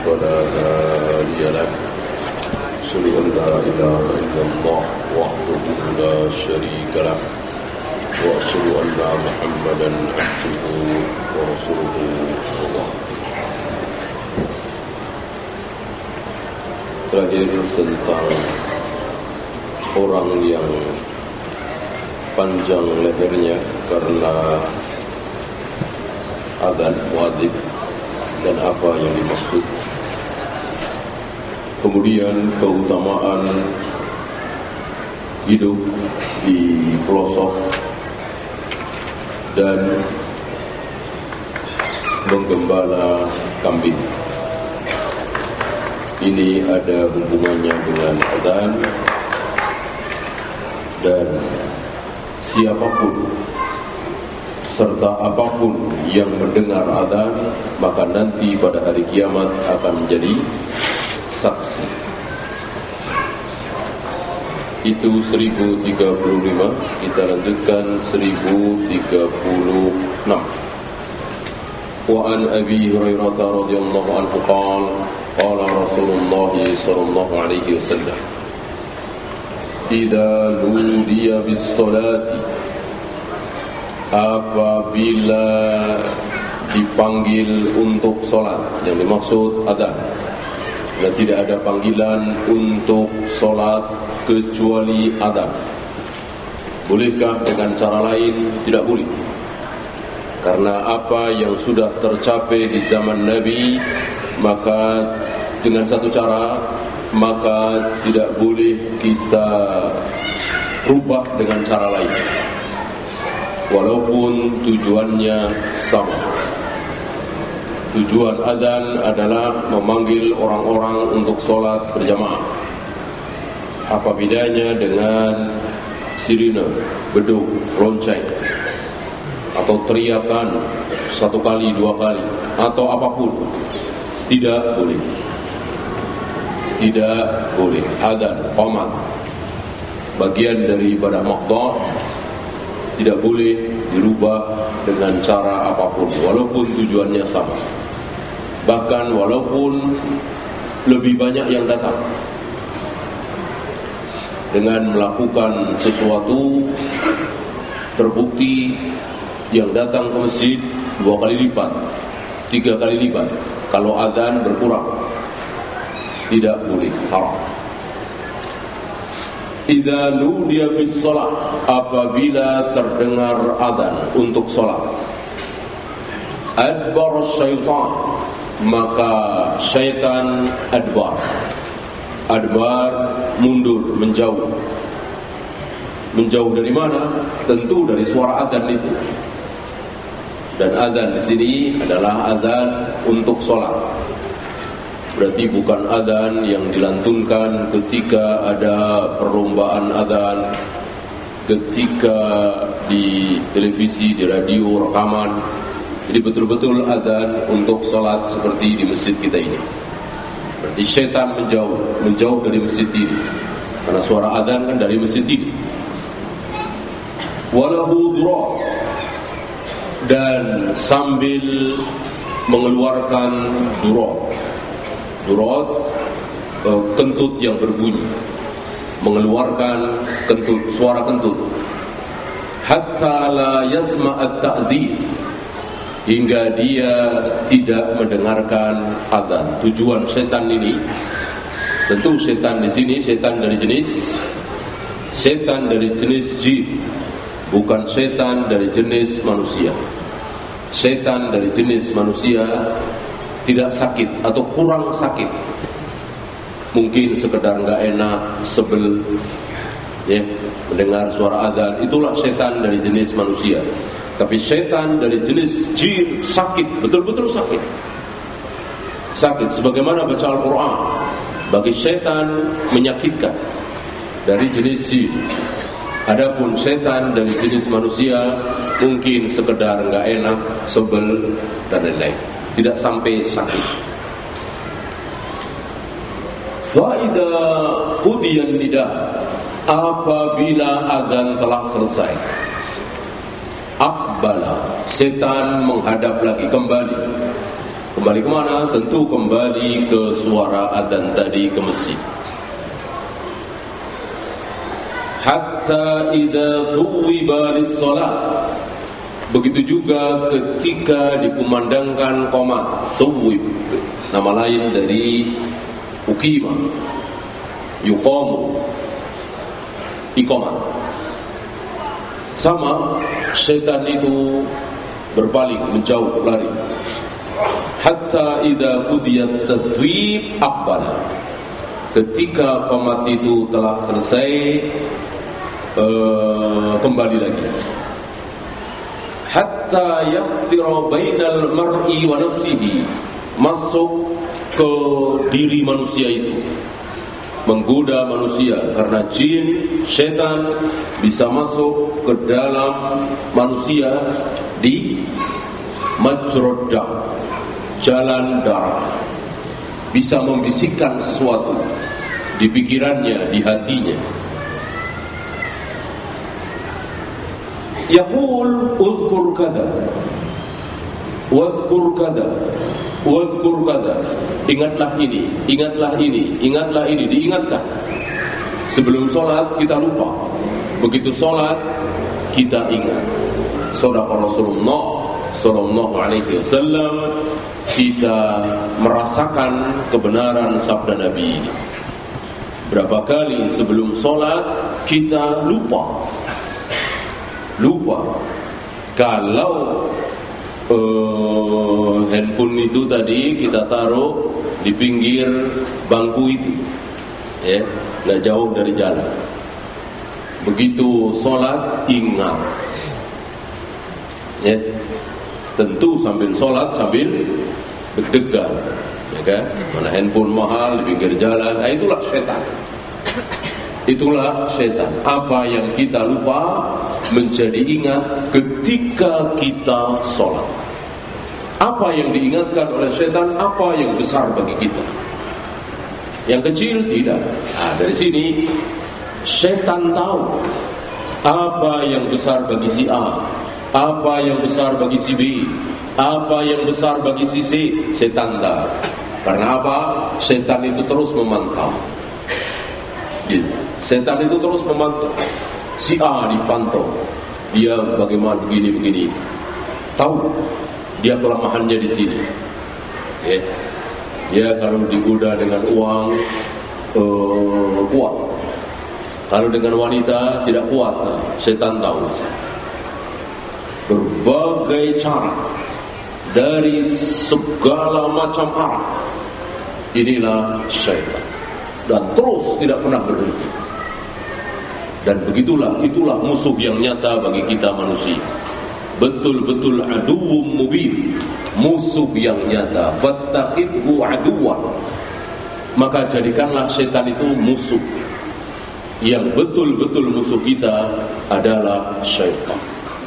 فلا هادي له أشهد أن لا إله إلا الله وحده لا شريك له وأشهد أن محمدا عبده ورسوله الله. Terakhir tentang orang yang panjang lehernya karena adzan wajib dan apa yang dimaksud. Kemudian keutamaan hidup di pelosok dan menggembala kambing. Ini ada hubungannya dengan adzan, dan siapapun serta apapun yang mendengar adzan maka nanti pada hari kiamat akan menjadi saksi. Itu 1035. Kita lanjutkan 1036. Wa an Abi Hurairah radhiyallahu anhu qala qala Rasulullah sallallahu alaihi wasallam idza nudiya bis salati, apabila dipanggil untuk salat, yang dimaksud adzan, dan tidak ada panggilan untuk salat kecuali adzan. Bolehkah dengan cara lain? Tidak boleh. Karena apa yang sudah tercapai di zaman Nabi, maka dengan satu cara, maka tidak boleh kita rubah dengan cara lain, walaupun tujuannya sama. Tujuan adzan adalah memanggil orang-orang untuk sholat berjamaah. Apa bedanya dengan sirine, beduk, lonceng, atau teriakan satu kali, dua kali, atau apapun? Tidak boleh. Tidak boleh. Adzan, qamat, bagian dari ibadah maqdha, tidak boleh dirubah dengan cara apapun, walaupun tujuannya sama. Bahkan walaupun lebih banyak yang datang, dengan melakukan sesuatu terbukti yang datang ke masjid 2 kali lipat, 3 kali lipat. Kalau adzan berkurang, tidak boleh, haram. Idza nudiya bis shalah, apabila terdengar adzan untuk salat, adbar syaitan, maka syaitan adbar. Adbar mundur, menjauh. Menjauh dari mana? Tentu dari suara adzan itu. Dan adzan di sini adalah adzan untuk salat. Berarti bukan adzan yang dilantunkan ketika ada perlombaan adzan, ketika di televisi, di radio, rekaman. Jadi betul-betul adzan untuk salat seperti di masjid kita ini. Berarti syaitan menjauh dari masjid ini, karena suara adzan kan dari masjid ini. Walahu durat, dan sambil mengeluarkan durat, kentut yang berbunyi, mengeluarkan kentut, suara kentut. Hatta la yasma'at ta'dhin, hingga dia tidak mendengarkan adzan. Tujuan setan ini, tentu setan di sini setan dari jenis jin, bukan setan dari jenis manusia. Setan dari jenis manusia tidak sakit atau kurang sakit, mungkin sekedar nggak enak, sebel, ya, mendengar suara adzan. Itulah setan dari jenis manusia. Tapi setan dari jenis jin sakit, betul-betul sakit. Sakit sebagaimana baca Al-Quran. Bagi setan menyakitkan dari jenis jin. Adapun setan dari jenis manusia mungkin sekedar nggak enak, sebel, dan lain-lain, tidak sampai sakit. Faida qudiyan nidah, apabila azan telah selesai, aqbala, setan menghadap lagi kembali, Kembali kemana? Tentu kembali ke suara adzan tadi, ke masjid. Hatta idza thuwiba lis-shalah. Begitu juga ketika dikumandangkan qomat, thuwib, nama lain dari uqima, yuqamu, iqamat. Sama, setan itu berpaling, menjauh, lari. Hatta idza qudiyat tathwib aqbala. Ketika qomat itu telah selesai, kembali lagi. Hatta yahtira bainal mar'i wa nafsihi, masuk ke diri manusia itu, menggoda manusia, karena jin, setan bisa masuk ke dalam manusia di majrad dam, jalan darah, bisa membisikkan sesuatu di pikirannya, di hatinya. Yaqul udhkur kada, wadhkur kada, wadhkur kada. Ingatlah ini, ingatlah ini, ingatlah ini, diingatkan. Sebelum sholat kita lupa, begitu sholat kita ingat. Shadaqa Rasulullah sallallahu alaihi wasallam, kita merasakan kebenaran sabda Nabi ini. Berapa kali sebelum sholat kita lupa. Kalau handphone itu tadi kita taruh di pinggir bangku itu, ya, nggak jauh dari jalan. Begitu sholat ingat, ya, tentu sambil sholat sambil deg-degan, ya kan? Mana handphone mahal di pinggir jalan, nah itulah setan. Itulah setan. Apa yang kita lupa menjadi ingat ketika kita sholat. Apa yang diingatkan oleh setan, apa yang besar bagi kita. Yang kecil tidak. Nah, dari sini setan tahu apa yang besar bagi si A, apa yang besar bagi si B, apa yang besar bagi si C. Setan tahu. Karena apa? Setan itu terus memantau. Gitu. Setan itu terus memantau. Si A dipantau, dia bagaimana begini. Tahu dia kelemahannya di sini. Ya. Dia kalau digoda dengan uang kuat. Kalau dengan wanita tidak kuat. Nah, setan tahu. Berbagai cara, dari segala macam arah. Inilah syaitan. Dan terus tidak pernah berhenti. Dan itulah musuh yang nyata bagi kita manusia. Betul-betul aduwwum mubin, musuh yang nyata. Fattakhidhu aduwan, maka jadikanlah setan itu musuh. Yang betul-betul musuh kita adalah syaitan.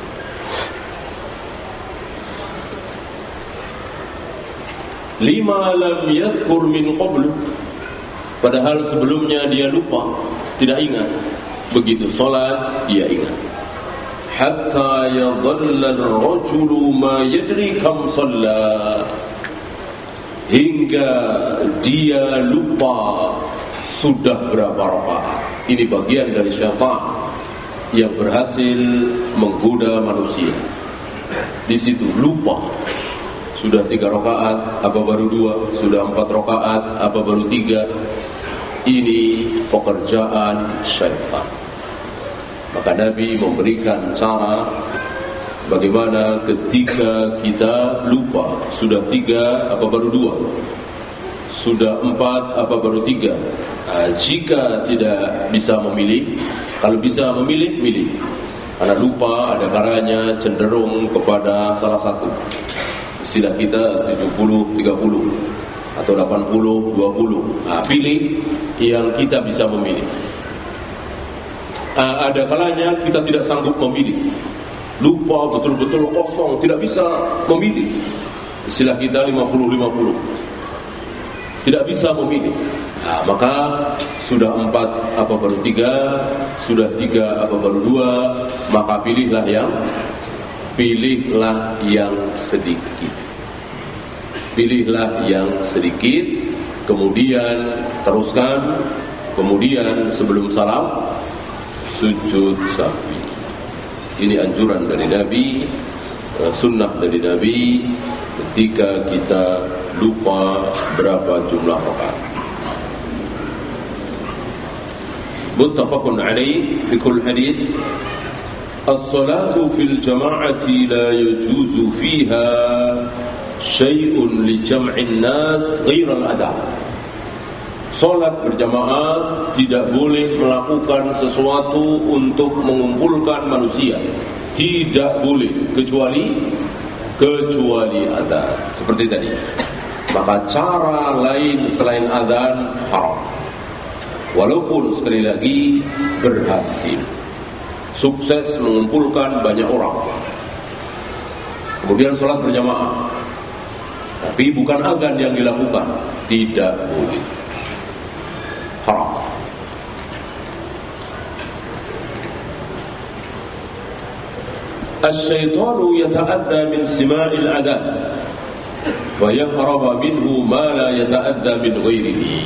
Lima lam yadhkur min qablu, padahal sebelumnya dia lupa, tidak ingat. Begitu sholat dia ingat. Hatta yadhalla ar-rajulu ma yadri kam shalla, hingga dia lupa sudah berapa rakaat. Ini bagian dari syaitan yang berhasil menggoda manusia. Di situ lupa. Sudah 3 rakaat, apa baru 2? Sudah 4 rakaat, apa baru 3? Ini pekerjaan syaitan. Maka Nabi memberikan cara bagaimana ketika kita lupa. Sudah 3, apa baru 2? Sudah 4, apa baru 3? Jika tidak bisa memilih, kalau bisa memilih, milih. Karena lupa ada kalanya cenderung kepada salah satu. Istilah kita 70-30 atau 80-20. Pilih yang kita bisa memilih. Ada kalanya kita tidak sanggup memilih. Lupa betul-betul kosong, tidak bisa memilih. Istilah kita 50-50. Tidak bisa memilih. Maka sudah 4 apa baru 3, sudah 3 apa baru 2, maka pilihlah yang sedikit. Pilihlah yang sedikit, kemudian teruskan, kemudian sebelum salam sujud sahwi. Ini anjuran dari Nabi, sunnah dari Nabi ketika kita lupa berapa jumlah rakaat. Muttafaqun alaih fi kull hadis. As-salatu fil jama'ati la yajuzu fiha syai'un li jam'in nas ghairal adhan. Salat berjamaah tidak boleh melakukan sesuatu untuk mengumpulkan manusia. Tidak boleh kecuali azan. Seperti tadi. Maka cara lain selain azan haram. Walaupun sekali lagi berhasil, sukses mengumpulkan banyak orang, kemudian sholat berjamaah, tapi bukan azan yang dilakukan, tidak boleh, haram. Asy-syaitanu yata'adza min sima'il adzan fayahraba minhu ma la yata'adza min ghairihi.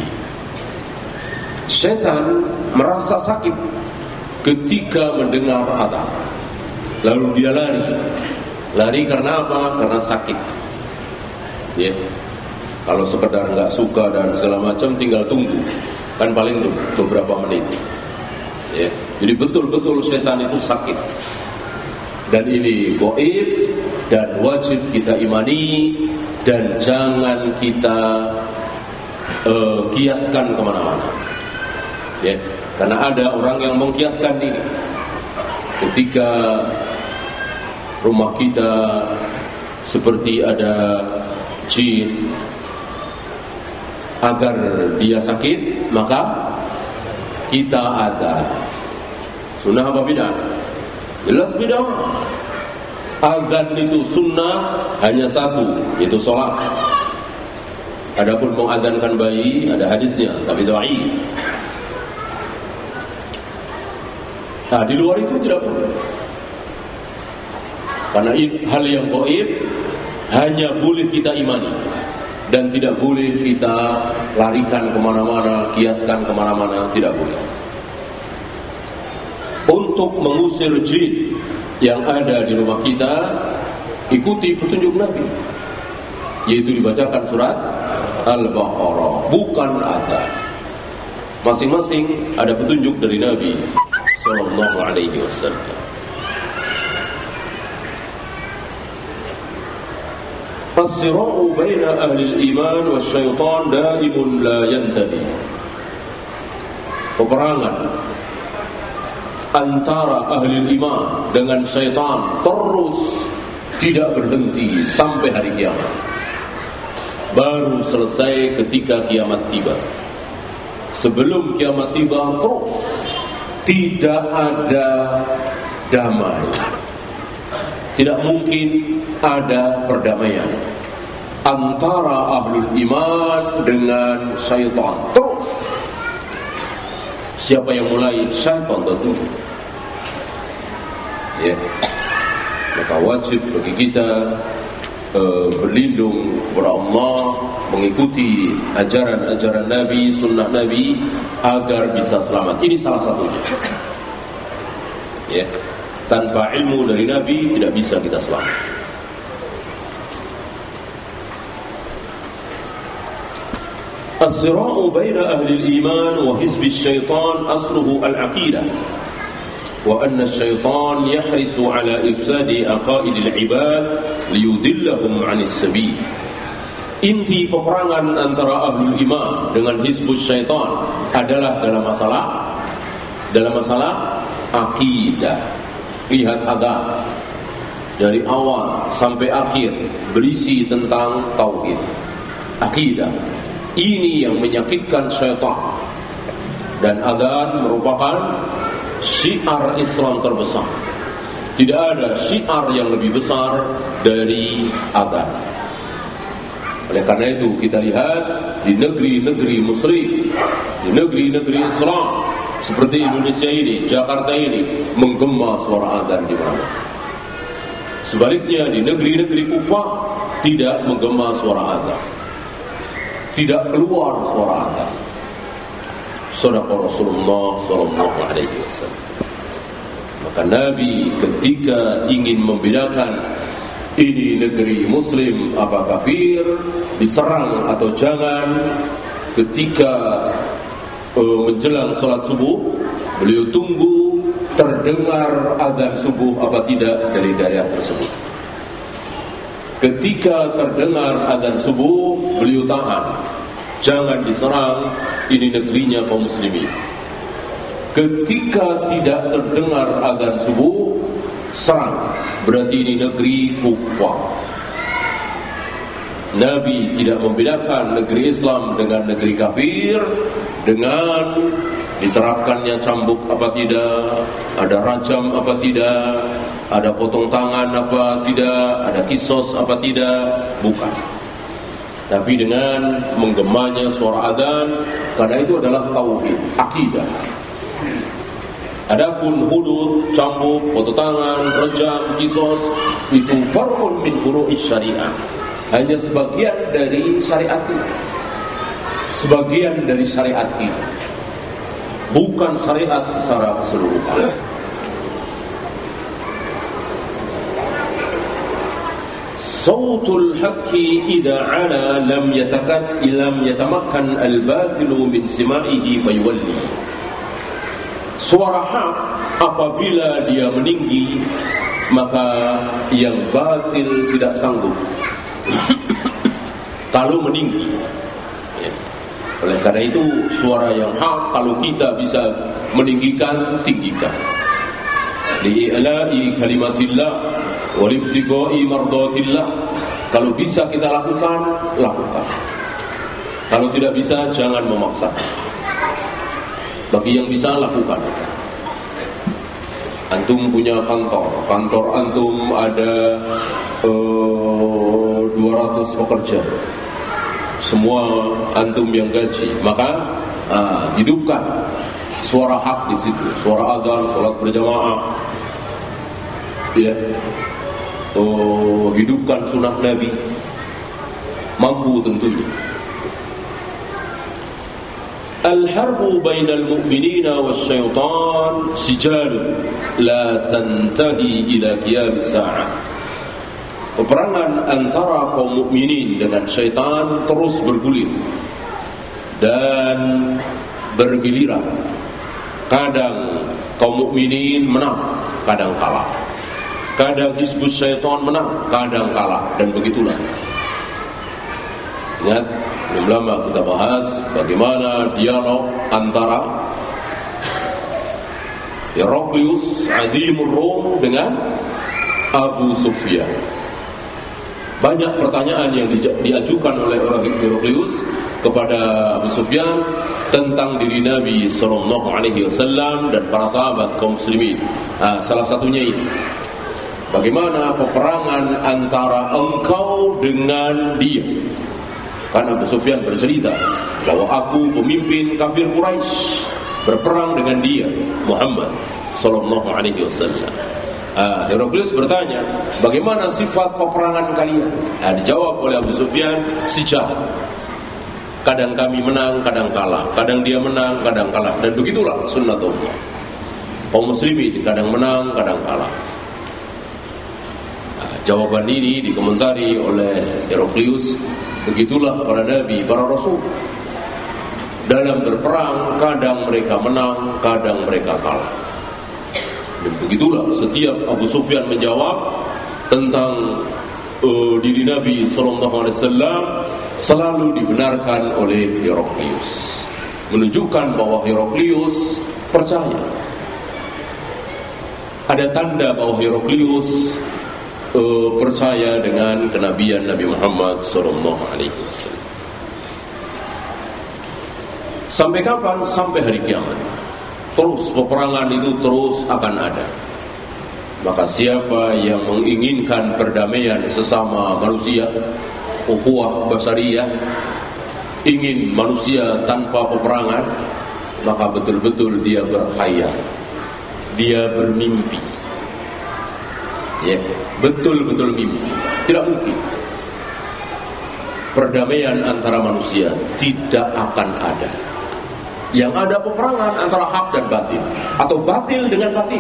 Syaitan merasa sakit ketika mendengar azan, lalu dia lari karena apa? Karena sakit. Ya, kalau sekedar nggak suka dan segala macam tinggal tunggu, kan paling beberapa menit. Ya, jadi betul-betul syaitan itu sakit. Dan ini gaib dan wajib kita imani dan jangan kita kiaskan kemana-mana. Ya, karena ada orang yang mengkiaskan ini. Ketika rumah kita seperti ada jin, agar dia sakit maka kita ada. Sunnah apa bid'ah? Jelas bid'ah. Azan itu sunnah hanya satu, yaitu sholat. Adapun mengazankan bayi ada hadisnya, tapi dhaif. Nah, di luar itu tidak boleh. Karena hal yang gaib hanya boleh kita imani dan tidak boleh kita larikan kemana-mana, kiaskan kemana-mana, tidak boleh. Untuk mengusir jin yang ada di rumah kita, ikuti petunjuk Nabi, yaitu dibacakan surat Al-Baqarah, bukan azan. Masing-masing ada petunjuk dari Nabi sallallahu alaihi wasallam. As-sira'u baina ahli al-iman wasyaitan daimun la yantahi. Peperangan antara ahli al-iman dengan syaitan terus tidak berhenti sampai hari kiamat. Baru selesai ketika kiamat tiba. Sebelum kiamat tiba terus tidak ada damai. Tidak mungkin ada perdamaian antara ahlul iman dengan syaitan. Terus siapa yang mulai? Syaitan tentunya. Ya. Maka wajib bagi kita berlindung kepada Allah, mengikuti ajaran-ajaran Nabi, sunnah Nabi agar bisa selamat. Ini salah satunya. Ya. Tanpa ilmu dari Nabi tidak bisa kita selamat. As-sira'u baina ahli al-iman wa hizbi syaitan asluhu al-aqidah. وأن الشيطان يحرص على إفساد عقائد العباد ليضلهم عن السبيل. Inti peperangan antara ahlul iman dengan hizbus syaitan adalah dalam masalah akidah. Lihat azan dari awal sampai akhir berisi tentang tauhid, akidah. Ini yang menyakitkan syaitan. Dan azan merupakan syiar Islam terbesar. Tidak ada syiar yang lebih besar dari azan. Oleh karena itu kita lihat di negeri-negeri musyrik, di negeri-negeri Islam seperti Indonesia ini, Jakarta ini, menggema suara azan di mana. Sebaliknya di negeri-negeri kufar tidak menggema suara azan, tidak keluar suara azan. Shadaqa Rasulullah sallallahu alaihi wasallam. Maka Nabi ketika ingin membedakan ini negeri muslim apa kafir, diserang atau jangan, ketika menjelang salat subuh, beliau tunggu terdengar azan subuh apa tidak dari daerah tersebut. Ketika terdengar azan subuh, beliau tahan, jangan diserang, ini negerinya kaum muslimin. Ketika tidak terdengar azan subuh, serang, berarti ini negeri kufar. Nabi tidak membedakan negeri Islam dengan negeri kafir dengan diterapkannya cambuk apa tidak, ada rajam apa tidak, ada potong tangan apa tidak, ada kisos apa tidak, bukan. Tapi dengan menggemanya suara adzan, karena itu adalah tauhid, akidah. Adapun hudud, cambuk, potong tangan, rejam, kisos, itu far'un min furu'is syariah. Hanya sebagian dari syariat itu. Sebagian dari syariat itu. Bukan syariat secara keseluruhan. Sautul haqqi idza ala lam yatamakkan al-batilu min sima'ihi fayuwalli. Suara hak apabila dia meninggi, maka yang batil tidak sanggup kalau meninggi. Oleh karena itu suara yang hak kalau kita bisa meninggikan, tinggikan. Li'ila'i kalimatillah walibtighai mardatillah. Kalau bisa kita lakukan, lakukan. Kalau tidak bisa, jangan memaksakan. Bagi yang bisa, lakukan. Antum punya kantor antum ada 200 pekerja, semua antum yang gaji, maka hidupkan suara hak di situ, suara adzan, salat berjamaah, ya. Hidupkan sunnah Nabi, mampu tentunya. Al-harbu bainal mu'minina wasyaitan sijalun la tantahi ila qiyamis sa'ah. Peperangan antara kaum mukminin dengan syaitan terus bergulir dan bergiliran. Kadang kaum mukminin menang, kadang kalah. Kadang hizbus syaitan menang, kadang kalah, dan begitulah. Ingat, belum lama kita bahas bagaimana dialog antara Heraklius Azimur Rum dengan Abu Sufyan. Banyak pertanyaan yang diajukan oleh Heraklius kepada Abu Sufyan tentang diri Nabi sallallahu alaihi wasallam dan para sahabat kaum muslimin. Salah satunya ini, bagaimana peperangan antara engkau dengan dia? Karena Abu Sufyan bercerita bahwa aku pemimpin kafir Quraisy, berperang dengan dia, Muhammad sallallahu alaihi wasallam. Heraklius bertanya, bagaimana sifat peperangan kalian? Dijawab oleh Abu Sufyan, sijah. Kadang kami menang, kadang kalah. Kadang dia menang, kadang kalah. Dan begitulah sunnatullah. Kaum muslimin kadang menang, kadang kalah. Jawaban ini dikomentari oleh Heraklius. Begitulah para nabi, para rasul. Dalam berperang, kadang mereka menang, kadang mereka kalah. Dan begitulah setiap Abu Sufyan menjawab tentang diri Nabi SAW selalu dibenarkan oleh Heraklius, menunjukkan bahwa Heraklius percaya. Ada tanda bahwa Heraklius percaya dengan kenabian Nabi Muhammad SAW. Sampai kapan? Sampai hari kiamat. Terus peperangan itu terus akan ada. Maka siapa yang menginginkan perdamaian sesama manusia, ukhuwah basariyah, ingin manusia tanpa peperangan, maka betul-betul dia berkhayal, dia bermimpi. Ya, betul-betul mimpi. Tidak mungkin. perdamaian antara manusia tidak akan ada. Yang ada peperangan antara hak dan batil, atau batil dengan batil.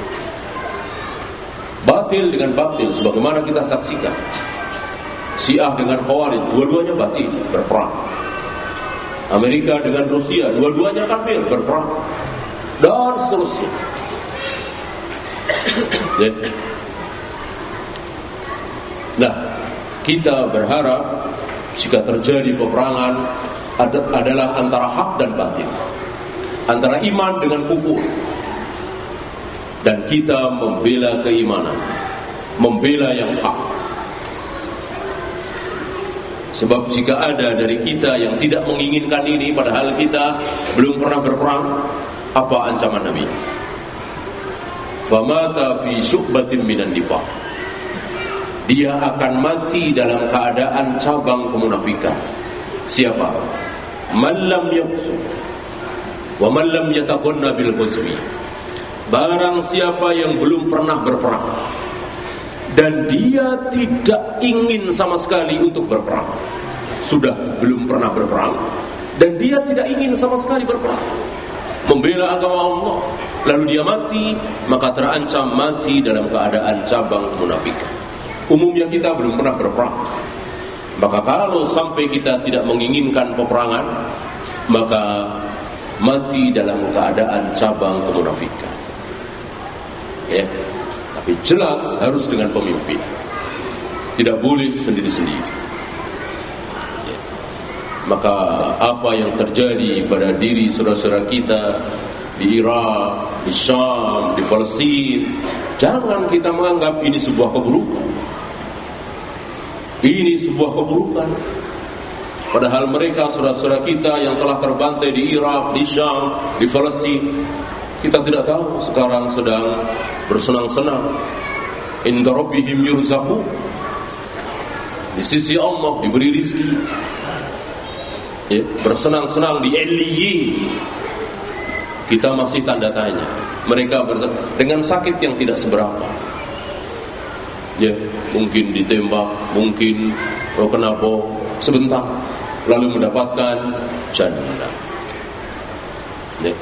Batil dengan batil, sebagaimana kita saksikan. Syiah dengan Khawarij, dua-duanya batil, berperang. Amerika dengan Rusia, dua-duanya kafir, berperang. Dan seterusnya. Nah, kita berharap jika terjadi peperangan adalah antara hak dan batil, antara iman dengan kufur. Dan kita membela keimanan, membela yang hak. Sebab jika ada dari kita yang tidak menginginkan ini, padahal kita belum pernah berperang, apa ancaman Nabi? Famata fi syu'batin minan nifaq. Dia akan mati dalam keadaan cabang kemunafikan. Siapa? Man lam yaqsu wa man lam yataqanna bil qaswi. Barang siapa yang belum pernah berperang dan dia tidak ingin sama sekali untuk berperang, sudah belum pernah berperang dan dia tidak ingin sama sekali berperang, membela agama Allah, lalu dia mati, maka terancam mati dalam keadaan cabang kemunafikan. Umumnya kita belum pernah berperang, maka kalau sampai kita tidak menginginkan peperangan, maka mati dalam keadaan cabang kemunafikan. Ya, tapi jelas harus dengan pemimpin, tidak boleh sendiri-sendiri. Ya. Maka apa yang terjadi pada diri saudara-saudara kita di Irak, di Syam, di Palestina, jangan kita menganggap ini sebuah keburukan. Ini sebuah keburukan. Padahal mereka saudara-saudara kita yang telah terbantai di Irak, di Syam, di Palestina, kita tidak tahu sekarang sedang bersenang-senang. Inda rabbihim yurzaqun. Di sisi Allah diberi rizki. Ya, bersenang-senang di Illiyin. Kita masih tanda tanya. Mereka dengan sakit yang tidak seberapa. Ya, mungkin ditembak, mungkin kena bom sebentar, lalu mendapatkan jannah. Ya.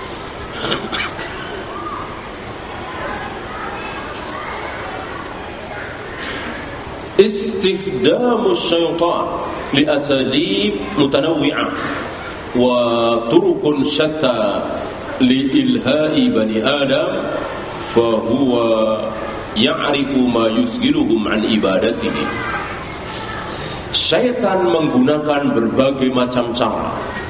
Istikhdamu syaitan li asalib mutanawwi'ah wa turukun syatta li ilha'i bani Adam fa huwa ya'rifu ma yusghiluhum an ibadatihi. Syaitan menggunakan berbagai macam cara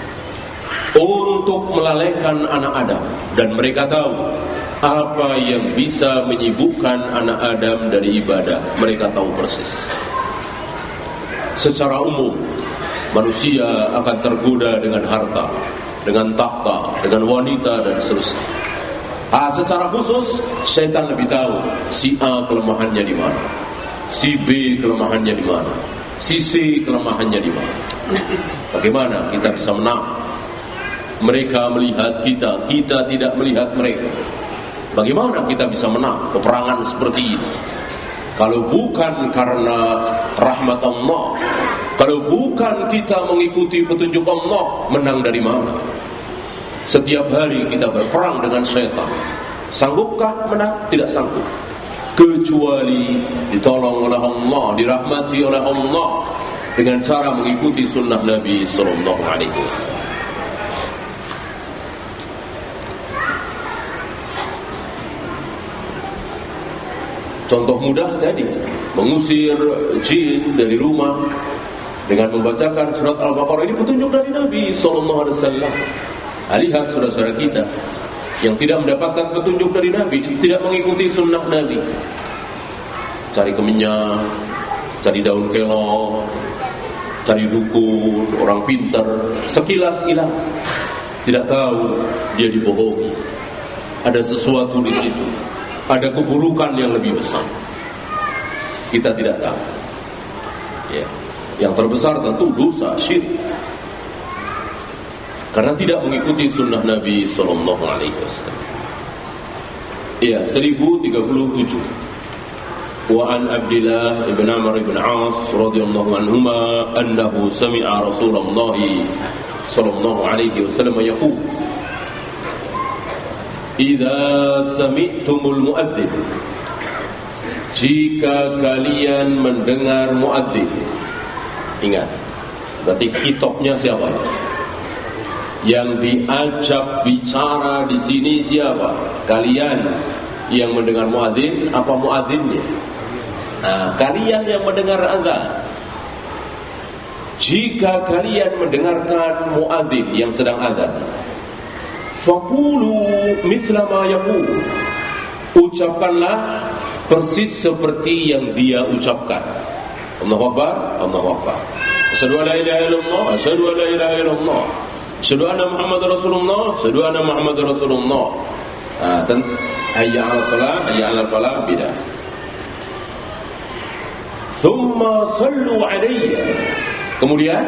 untuk melalaikan anak Adam, dan mereka tahu apa yang bisa menyibukkan anak Adam dari ibadah. Mereka tahu persis. Secara umum, manusia akan tergoda dengan harta, dengan takhta, dengan wanita dan seterusnya. Secara khusus, syaitan lebih tahu si A kelemahannya di mana, si B kelemahannya di mana, si C kelemahannya di mana. Bagaimana kita bisa menang? Mereka melihat kita, kita tidak melihat mereka. Bagaimana kita bisa menang peperangan seperti ini? Kalau bukan karena rahmat Allah, kalau bukan kita mengikuti petunjuk Allah, menang dari mana? Setiap hari kita berperang dengan syaitan. Sanggupkah menang? Tidak sanggup. Kecuali ditolong oleh Allah, dirahmati oleh Allah dengan cara mengikuti sunnah Nabi sallallahu alaihi wasallam. Contoh mudah tadi, mengusir jin dari rumah dengan membacakan surat Al-Baqarah, ini petunjuk dari Nabi sallallahu alaihi wasallam. Lihat saudara-saudara kita yang tidak mendapatkan petunjuk dari Nabi, tidak mengikuti sunnah Nabi, cari kemenyan, cari daun kelor, cari dukun, orang pintar, sekilas hilang, tidak tahu dia dibohongi. Ada sesuatu di situ, ada keburukan yang lebih besar. Kita tidak tahu. Ya. Yang terbesar tentu dosa syirik, karena tidak mengikuti sunnah Nabi sallallahu alaihi wasallam. Iya, 1037. وعن عبد الله بن عمرو بن عاص رضي الله عنهما أنه سمع رسول الله صلى الله عليه وسلم يقول إذا سمعتم المؤذن, jika kalian mendengar muadzin. Ingat, berarti khitabnya siapa? Yang diajak bicara di sini siapa? Kalian yang mendengar muadzin apa muadzinnya? Kalian yang mendengar azan. Jika kalian mendengarkan muadzin yang sedang azan, faqulu mithla ma yaqul, ucapkanlah persis seperti yang dia ucapkan. Allahu Akbar, Allahu Akbar. Asyhadu an la ilaha illallah, asyhadu an la ilaha illallah, asyhadu anna Muhammadar Rasulullah, asyhadu anna Muhammadar Rasulullah. Hayya 'alas shalah, hayya 'alal falah, beda. Thumma sallu 'alayya. Kemudian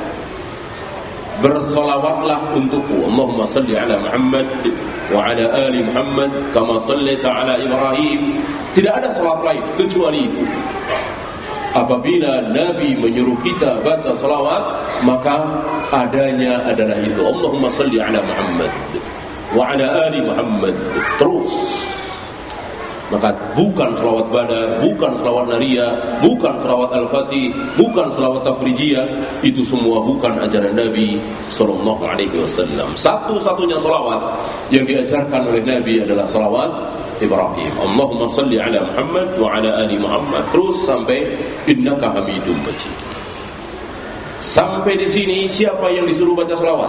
bersolawatlah untukku. Allahumma salli ala Muhammad wa ala ali Muhammad kama sallaita ala Ibrahim. Tidak ada salat lain kecuali itu. Apabila Nabi menyuruh kita baca salawat, maka adanya adalah itu. Allahumma salli ala Muhammad wa ala ali Muhammad. Terus. Maka bukan selawat badar, bukan selawat nariyah, bukan selawat al-fatih, bukan selawat tafrijiyah. Itu semua bukan ajaran Nabi sallallahu alaihi wasallam. Satu-satunya selawat yang diajarkan oleh Nabi adalah selawat Ibrahim. Allahumma salli ala Muhammad wa ala ali Muhammad. Terus sampai innaka hamidum majid. Sampai di sini siapa yang disuruh baca selawat?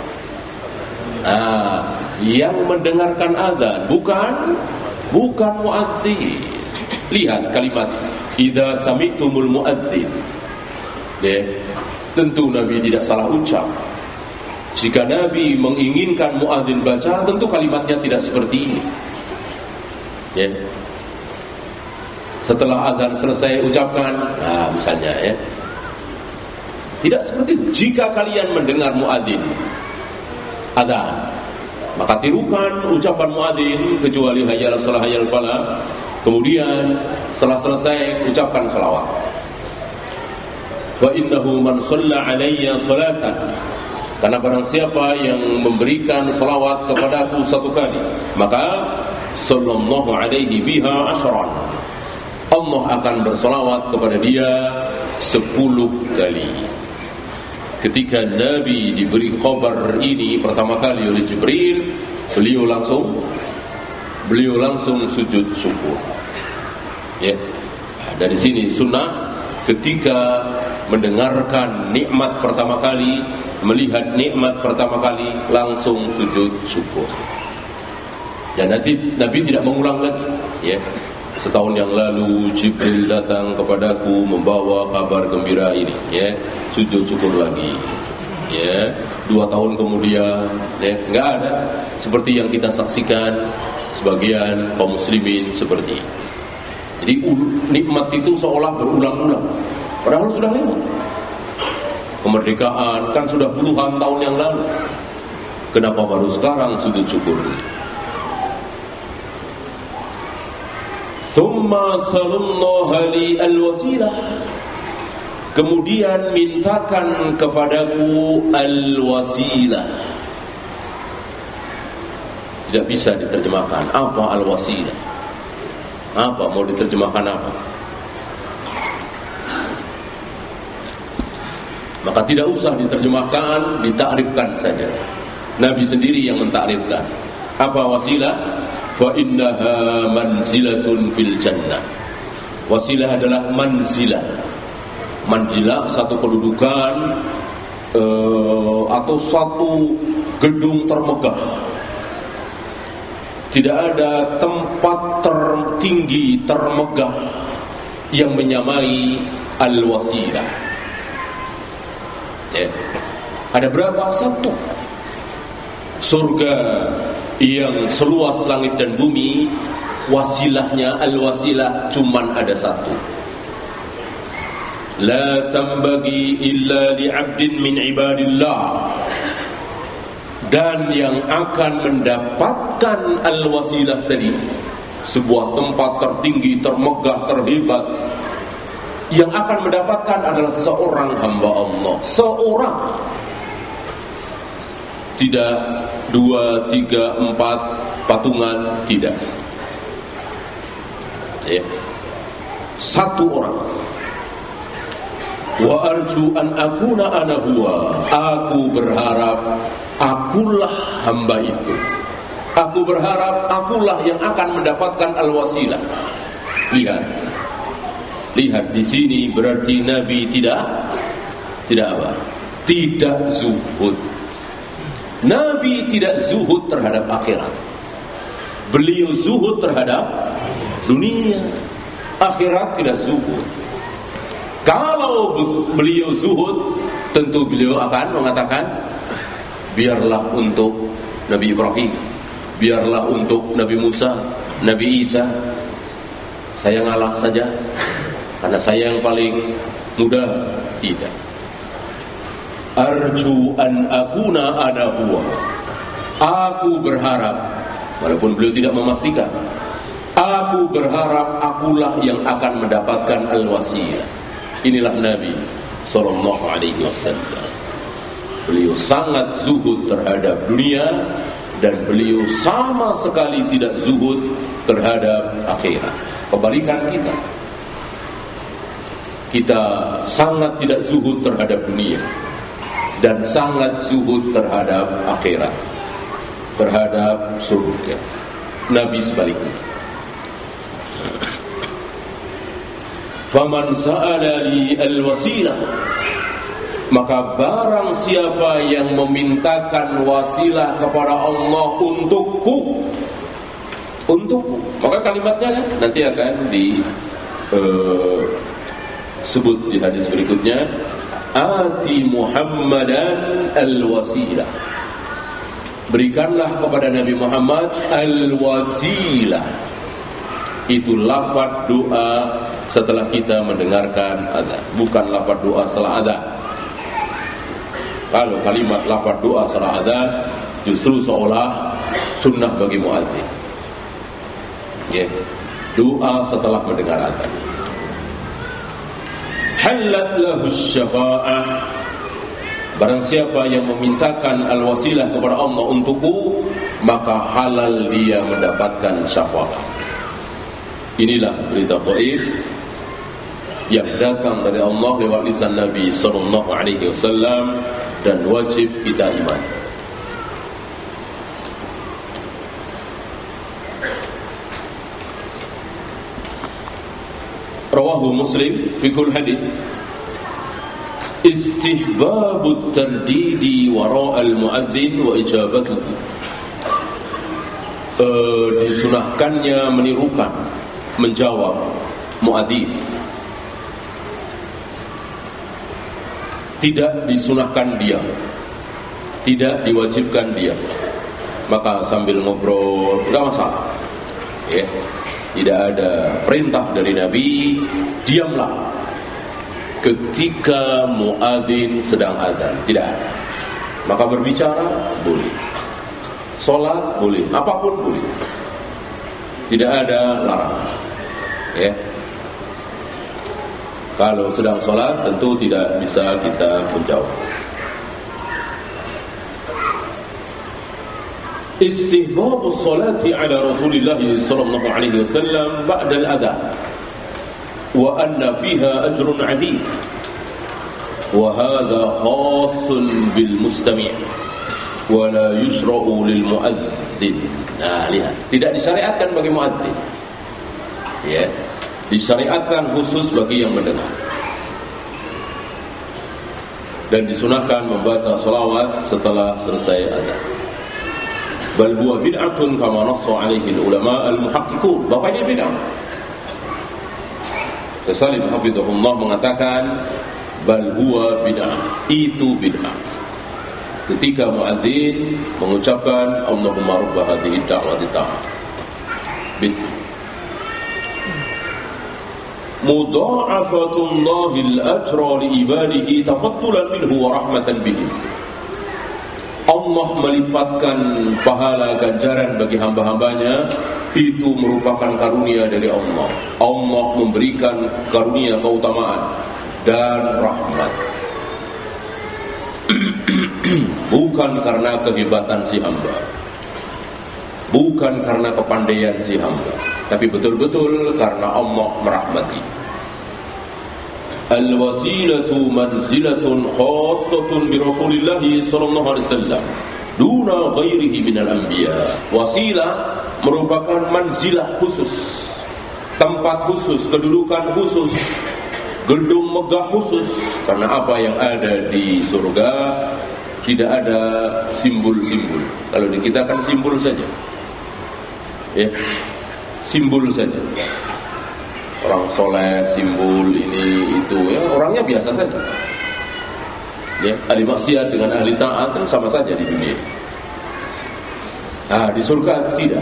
Yang mendengarkan azan, bukan muazzin. Lihat kalimat idza sami'tumul muazzin. Tentu Nabi tidak salah ucap. Jika Nabi menginginkan muazzin baca, tentu kalimatnya tidak seperti ini. Setelah azan selesai ucapkan, misalnya tidak seperti itu. Jika kalian mendengar muazzin azan, maka tirukan ucapan muadzin kecuali hayya 'alas shalah hayya 'alal falah. Kemudian setelah selesai ucapkan selawat. Fa innahu man shalla 'alayya salatan, karena barang siapa yang memberikan selawat kepadaku satu kali, maka sallallahu alaihi biha asyran, Allah akan berselawat kepada dia 10 kali. Ketika Nabi diberi khabar ini pertama kali oleh Jibril, beliau langsung sujud syukur. Dari sini sunnah ketika mendengarkan nikmat pertama kali, melihat nikmat pertama kali, langsung sujud syukur. Dan nanti Nabi tidak mengulang lagi. Setahun yang lalu Jibril datang kepadaku membawa kabar gembira ini, sujud syukur lagi. 2 tahun kemudian, nggak ada seperti yang kita saksikan sebagian kaum muslimin seperti. Jadi nikmat itu seolah berulang-ulang, padahal sudah lewat. Kemerdekaan kan sudah puluhan tahun yang lalu. Kenapa baru sekarang sujud syukur? Thumma sallallahu li al-wasilah, kemudian mintakan kepadaku al-wasilah. Tidak bisa diterjemahkan. Apa al-wasilah? Apa mau diterjemahkan apa? Maka tidak usah diterjemahkan, ditakrifkan saja. Nabi sendiri yang mentakrifkan. Apa wasilah? Fa innaha manzilatun fil jannah. Wasilah adalah manzilah. Manzilah satu kedudukan atau satu gedung termegah. Tidak ada tempat tertinggi termegah yang menyamai al-wasilah. Ada berapa? Satu. Surga yang seluas langit dan bumi, wasilahnya al-wasilah cuman ada satu. La tambagi illa li'abdin min ibadillah. Dan yang akan mendapatkan al-wasilah tadi sebuah tempat tertinggi, termegah, terhebat. Yang akan mendapatkan adalah seorang hamba Allah. Seorang. Tidak 2, 3, 4 patungan, tidak. Ya. Satu orang. Wa arju an akuna ana huwa. Aku berharap akulah hamba itu. Aku berharap akulah yang akan mendapatkan al-wasilah. Lihat di sini berarti Nabi tidak apa? Tidak zuhud. Nabi tidak zuhud terhadap akhirat. Beliau zuhud terhadap dunia. Akhirat tidak zuhud. Kalau beliau zuhud, tentu beliau akan mengatakan, biarlah untuk Nabi Ibrahim, biarlah untuk Nabi Musa, Nabi Isa, saya ngalah saja, karena saya yang paling muda. Tidak. Arju an akuna ana huwa. Aku berharap, walaupun beliau tidak memastikan, aku berharap akulah yang akan mendapatkan al-wasilah. Inilah Nabi sallallahu alaihi wasallam. Beliau sangat zuhud terhadap dunia, dan beliau sama sekali tidak zuhud terhadap akhirat. Kebalikan kita. Kita sangat tidak zuhud terhadap dunia dan sangat zuhud terhadap akhirat, terhadap surga. Nabi sebaliknya. Faman sa'ala li al-wasilah, maka barang siapa yang memintakan wasilah kepada Allah untukku, maka kalimatnya nanti akan disebut di hadis berikutnya. Ati Muhammadan al-wasilah. Berikanlah kepada Nabi Muhammad al-wasilah. Itu lafaz doa setelah kita mendengarkan azan, bukan lafaz doa setelah azan. Kalau kalimat lafaz doa setelah azan justru seolah sunnah bagi muadzin. Ya, doa setelah mendengar azan. Halat lahu syafa'ah. Barang siapa yang memintakan al-wasilah kepada Allah untukku, maka halal dia mendapatkan syafaat. Inilah berita gaib yang datang dari Allah lewat lisan Nabi sallallahu alaihi wasallam, dan wajib kita iman. Rawahu Muslim fi kulli hadis istihbabut tardidi wara al-muadzin wa ijabatuhu. Disunahkannya menirukan, menjawab muadzin. Tidak disunahkan diam, tidak diwajibkan diam. Maka sambil ngobrol tidak masalah. Ya. Tidak ada perintah dari Nabi diamlah ketika muadzin sedang azan, tidak ada. Maka berbicara boleh, sholat boleh, apapun boleh, tidak ada larangan. Ya. Kalau sedang sholat tentu tidak bisa kita menjawab. Istihbabus salati ala Rasulillah sallallahu alaihi wasallam ba'da al-adhan wa anna fiha ajrun 'adzim wa hadha khassun bil mustami' wa la yusra'u lil muadzin. Nah, lihat, tidak disyariatkan bagi muadzin. Ya, disyariatkan khusus bagi yang mendengar. Dan disunahkan membaca salawat setelah selesai azan. Bal huwa bid'atun kama nassa alaihi ulama al-muhaqqiqun. Bapaknya bid'ah. Salim hafizahullah mengatakan bal huwa bid'ah. Itu bid'ah. Ketika muadzin mengucapkan Allahumma rabb hadhihi ad-da'wati ta'ah. Bid'ah. Mudha'afatullahil ajra li ibadihi tafaddulan minhu wa rahmatan bihim. Allah melipatkan pahala ganjaran bagi hamba-hambanya itu merupakan karunia dari Allah. Allah memberikan karunia keutamaan dan rahmat. Bukan karena kehebatan si hamba, bukan karena kepandaian si hamba, tapi betul-betul karena Allah merahmati. Al-wasilatu manzilatun khassatun bi Rasulillah sallallahu alaihi wasallam duna ghairihi minal anbiya. Wasilah merupakan manzilah khusus, tempat khusus, kedudukan khusus, gedung megah khusus. Karena apa yang ada di surga tidak ada simbol-simbol. Kalau di kita kan simbol saja, ya, simbol saja. Orang soleh simbol ini itu, ya, orangnya biasa saja. Ya, ahli maksiat dengan ahli taat kan sama saja di dunia. Di surga tidak.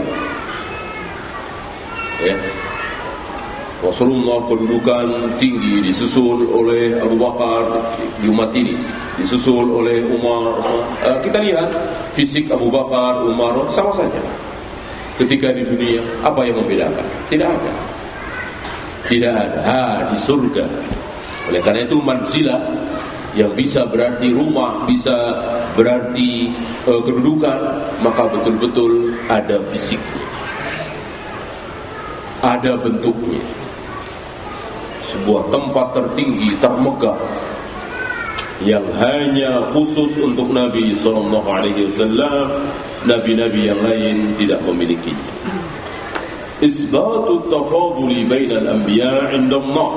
Ya. Rasulullah kedudukan tinggi, disusul oleh Abu Bakar di umat ini, disusul oleh Umar. Kita lihat fisik Abu Bakar, Umar sama saja. Ketika di dunia, apa yang membedakan? Tidak ada. Tidak ada. Di surga. Oleh karena itu manzilah yang bisa berarti rumah, bisa berarti kedudukan, maka betul-betul ada fisiknya, ada bentuknya. Sebuah tempat tertinggi, termegah, yang hanya khusus untuk Nabi SAW. Nabi-nabi yang lain tidak memilikinya. Isbatut tafaduli bainal anbiya 'inda Allah.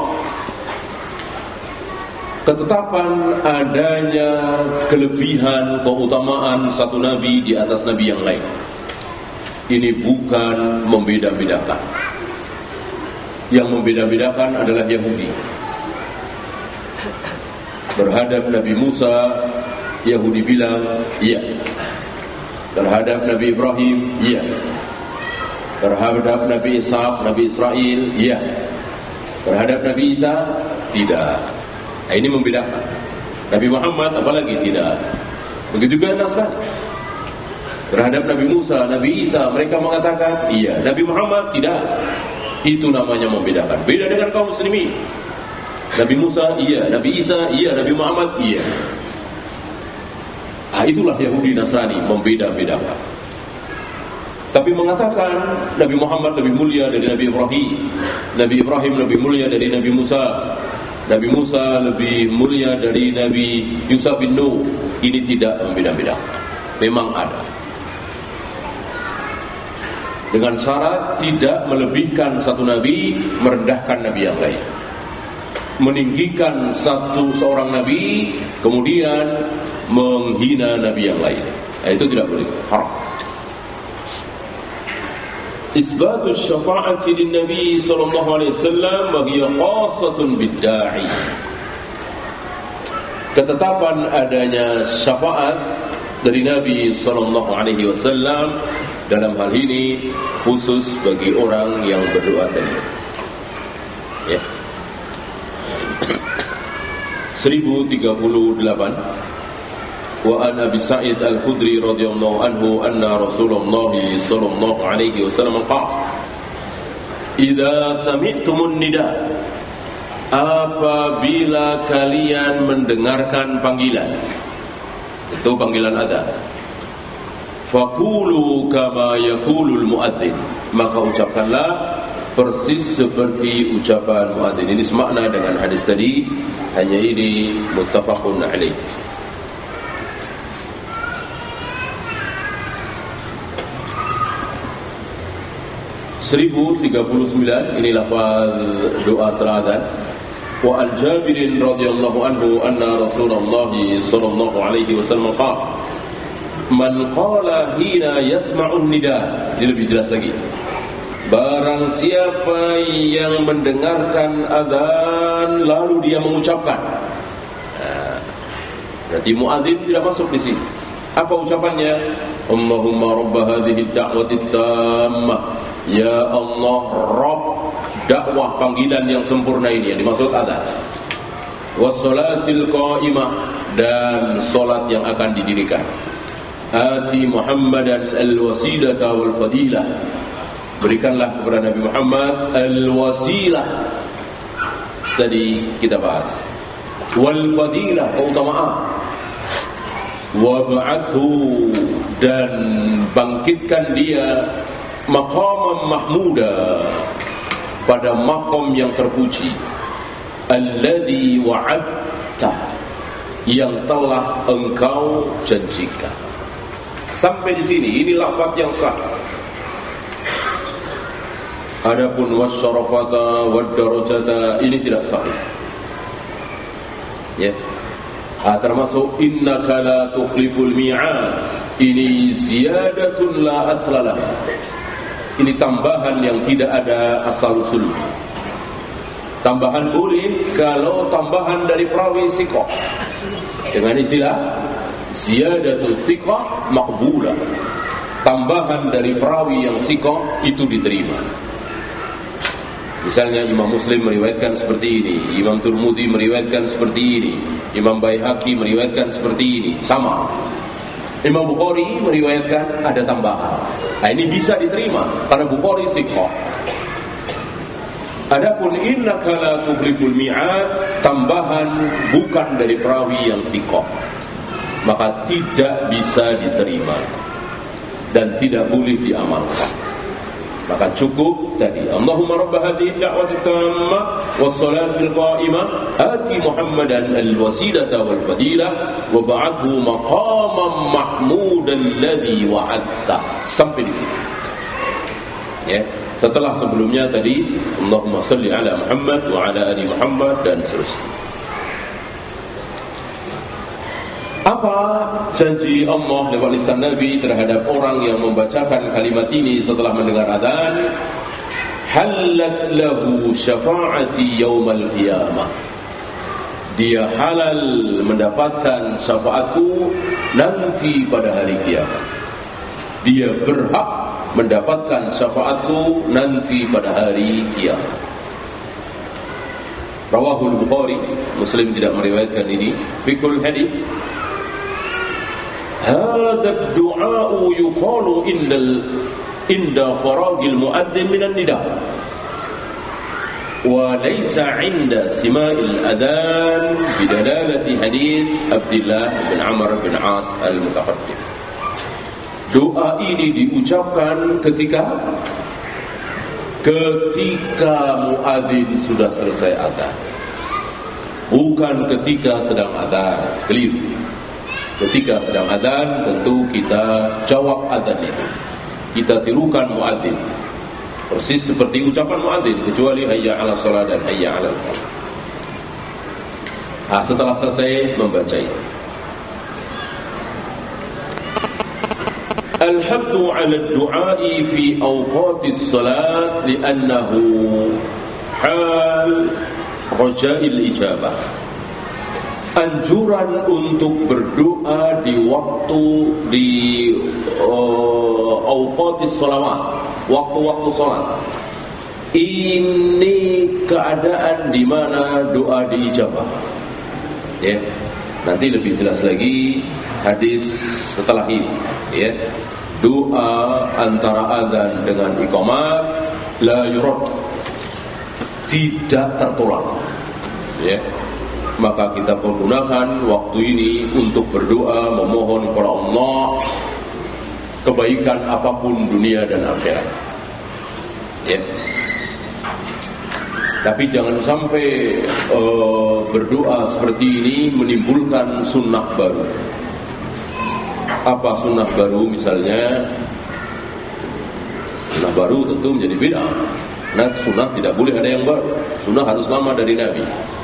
Ketetapan adanya kelebihan, keutamaan satu nabi di atas nabi yang lain. Ini bukan membeda-bedakan. Yang membeda-bedakan adalah Yahudi. Terhadap Nabi Musa, Yahudi bilang iya. Terhadap Nabi Ibrahim, iya. Terhadap Nabi Ishaq, Nabi Israel, iya. Terhadap Nabi Isa, tidak. Ini membedakan. Nabi Muhammad apalagi tidak. Begitu juga Nasrani. Terhadap Nabi Musa, Nabi Isa, mereka mengatakan iya. Nabi Muhammad tidak. Itu namanya membedakan. Beda dengan kaum muslimin. Nabi Musa iya, Nabi Isa iya, Nabi Muhammad iya. Itulah Yahudi Nasrani, membeda-bedakan. Tapi mengatakan Nabi Muhammad lebih mulia dari Nabi Ibrahim, Nabi Ibrahim lebih mulia dari Nabi Musa, Nabi Musa lebih mulia dari Nabi Yusuf bin Nuh. Ini tidak membeda-bedakan. Memang ada. Dengan syarat tidak melebihkan satu nabi, merendahkan nabi yang lain, meninggikan seorang nabi kemudian menghina nabi yang lain. Itu tidak boleh, haram. Isbatu syafa'ati lin nabi sallallahu alaihi wasallam wa hiya khassatun bid-da'i. Ketetapan adanya syafaat dari Nabi sallallahu alaihi wasallam dalam hal ini khusus bagi orang yang berdoa tadi. Ya. 1038. Wa an Abi Sa'id Al-Khudri radhiyallahu anhu anna Rasulullah sallallahu alaihi wasallam qala idza sami'tumun nida, apabila kalian mendengarkan panggilan, itu panggilan adzan, faqulu kama yaqulul muadzin, maka ucapkanlah persis seperti ucapan muadzin. Ini semakna dengan hadis tadi, hanya ini muttafaqun alaih. Seribu 39, ini lafaz doa setelah adzan. Wa al-Jabir radhiyallahu anhu anna Rasulullah sallallahu alaihi wasallam qala man qala hina yasma'un nida. Ini lebih jelas lagi. Barang siapa yang mendengarkan adzan lalu dia mengucapkan. Berarti muadzin tidak masuk di sini. Apa ucapannya? Allahumma rabb hadhihi ad-da'wati at-tammah. Ya Allah, Rabb dakwah panggilan yang sempurna ini, yang dimaksud adzan. Wassalatil qa'imah, dan salat yang akan didirikan. Ati Muhammadan al-wasilata wal fadilah. berikanlah kepada Nabi Muhammad al-wasilah, tadi kita bahas, wal fadilah, keutamaan, wab'athu, dan bangkitkan dia maqaman mahmuda, pada maqam yang terpuji, alladhi wa'adta, yang telah engkau janjikan. Sampai di sini, ini lafaz yang sah. Adapun wasyarafata wad-darajata, ini tidak sahih. Ya. Termasuk innaka la tukhliful mi'ad, ini ziyadatun la aslalah. Ini tambahan yang tidak ada asal usul. Tambahan boleh kalau tambahan dari perawi thiqah, dengan istilah ziyadatul thiqah maqbulah. Tambahan dari perawi yang thiqah itu diterima. Misalnya Imam Muslim meriwayatkan seperti ini, Imam Tirmidzi meriwayatkan seperti ini, Imam Baihaqi meriwayatkan seperti ini, sama. Imam Bukhari meriwayatkan ada tambahan. Nah, ini bisa diterima karena Bukhari thiqah. Adapun innaka la tukhliful mi'ad, tambahan bukan dari perawi yang thiqah, maka tidak bisa diterima dan tidak boleh diamalkan. Maka cukup tadi, Allahumma rabb hadhihi ad-da'wati at-tammah was-salatil qa'imah ati Muhammadan al-wasilata wal fadilah wa ba'athu maqaman mahmudan alladhi wa'adta. Sampai di sini. Ya, setelah sebelumnya tadi Allahumma salli ala Muhammad wa ala ali Muhammad dan seterusnya. Apa janji Allah lewat lisan Nabi terhadap orang yang membacakan kalimat ini setelah mendengar adzan? Halat lahu syafa'ati yaumal qiyamah. Dia halal mendapatkan syafaatku nanti pada hari kiamat. Dia berhak mendapatkan syafaatku nanti pada hari kiamat. Rawahul Bukhari, Muslim tidak meriwayatkan ini. Fikul hadis, hadza ad-du'a yuqalu inda faragil muadzin min an-nida wa laysa 'inda sima'il adhan bidalalati hadis Abdullah bin Amr bin As al-Mutaqaddim. Doa ini diucapkan ketika muadzin sudah selesai adzan, bukan ketika sedang adzan. Keliru. Ketika sedang adzan tentu kita jawab adzan itu, kita tirukan muadzin persis seperti ucapan muadzin, kecuali hayya 'alas shalah dan hayya 'alal falah. Setelah selesai membaca itu, al-haddu 'ala ad-du'a'i fi awqatis salat li'annahu hal raja'il ijabah. Anjuran untuk berdoa di waktu awqatis salawat, waktu-waktu salat. Ini keadaan di mana doa diijabah. Ya. Nanti lebih jelas lagi hadis setelah ini, ya. Doa antara azan dengan iqamah la yurad, tidak tertolak. Ya. Maka kita menggunakan waktu ini untuk berdoa, memohon kepada Allah kebaikan apapun dunia dan akhirat. Ya. Tapi jangan sampai berdoa seperti ini menimbulkan sunnah baru. Apa sunnah baru? Misalnya sunnah baru tentu menjadi bid'ah. Nah, sunnah tidak boleh ada yang baru. Sunnah harus lama dari Nabi.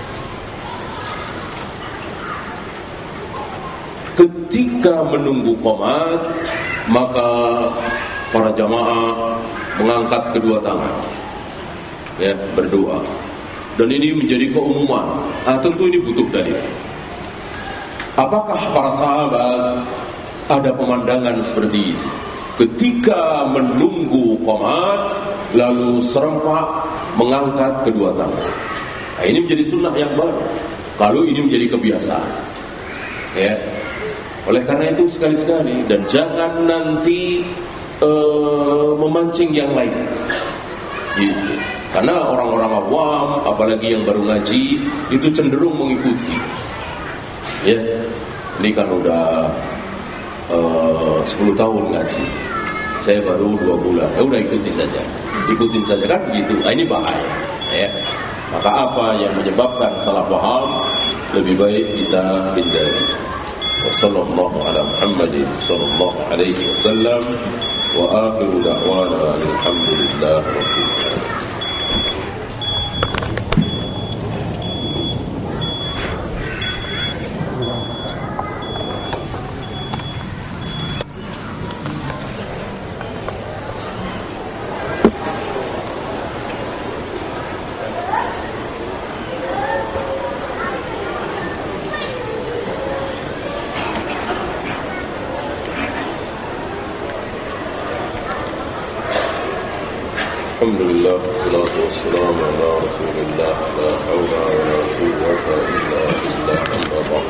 Ketika menunggu qomat, maka para jamaah mengangkat kedua tangan, ya, berdoa. Dan ini menjadi keumuman. Tentu ini butuh dalil. Apakah para sahabat ada pemandangan seperti itu? Ketika menunggu qomat, lalu serempak mengangkat kedua tangan. Ini menjadi sunnah yang baru. Kalau ini menjadi kebiasaan, ya. Oleh karena itu sekali-sekali, dan jangan nanti memancing yang lain, gitu. Karena orang-orang awam, apalagi yang baru ngaji, itu cenderung mengikuti. Ya, ini kan udah 10 tahun ngaji, saya baru 2 bulan, udah ikutin saja kan begitu. Ini bahaya, ya. Maka apa yang menyebabkan salah paham lebih baik kita hindari. Wassallallahu ala Muhammadin sallallahu alaihi wasallam wa akhiru da'wana alhamdulillah rabbil alamin. Alhamdulillah, salatu wassalamu ala rasulillah, la hawla wa la quwwata illa billah, amma ba'd.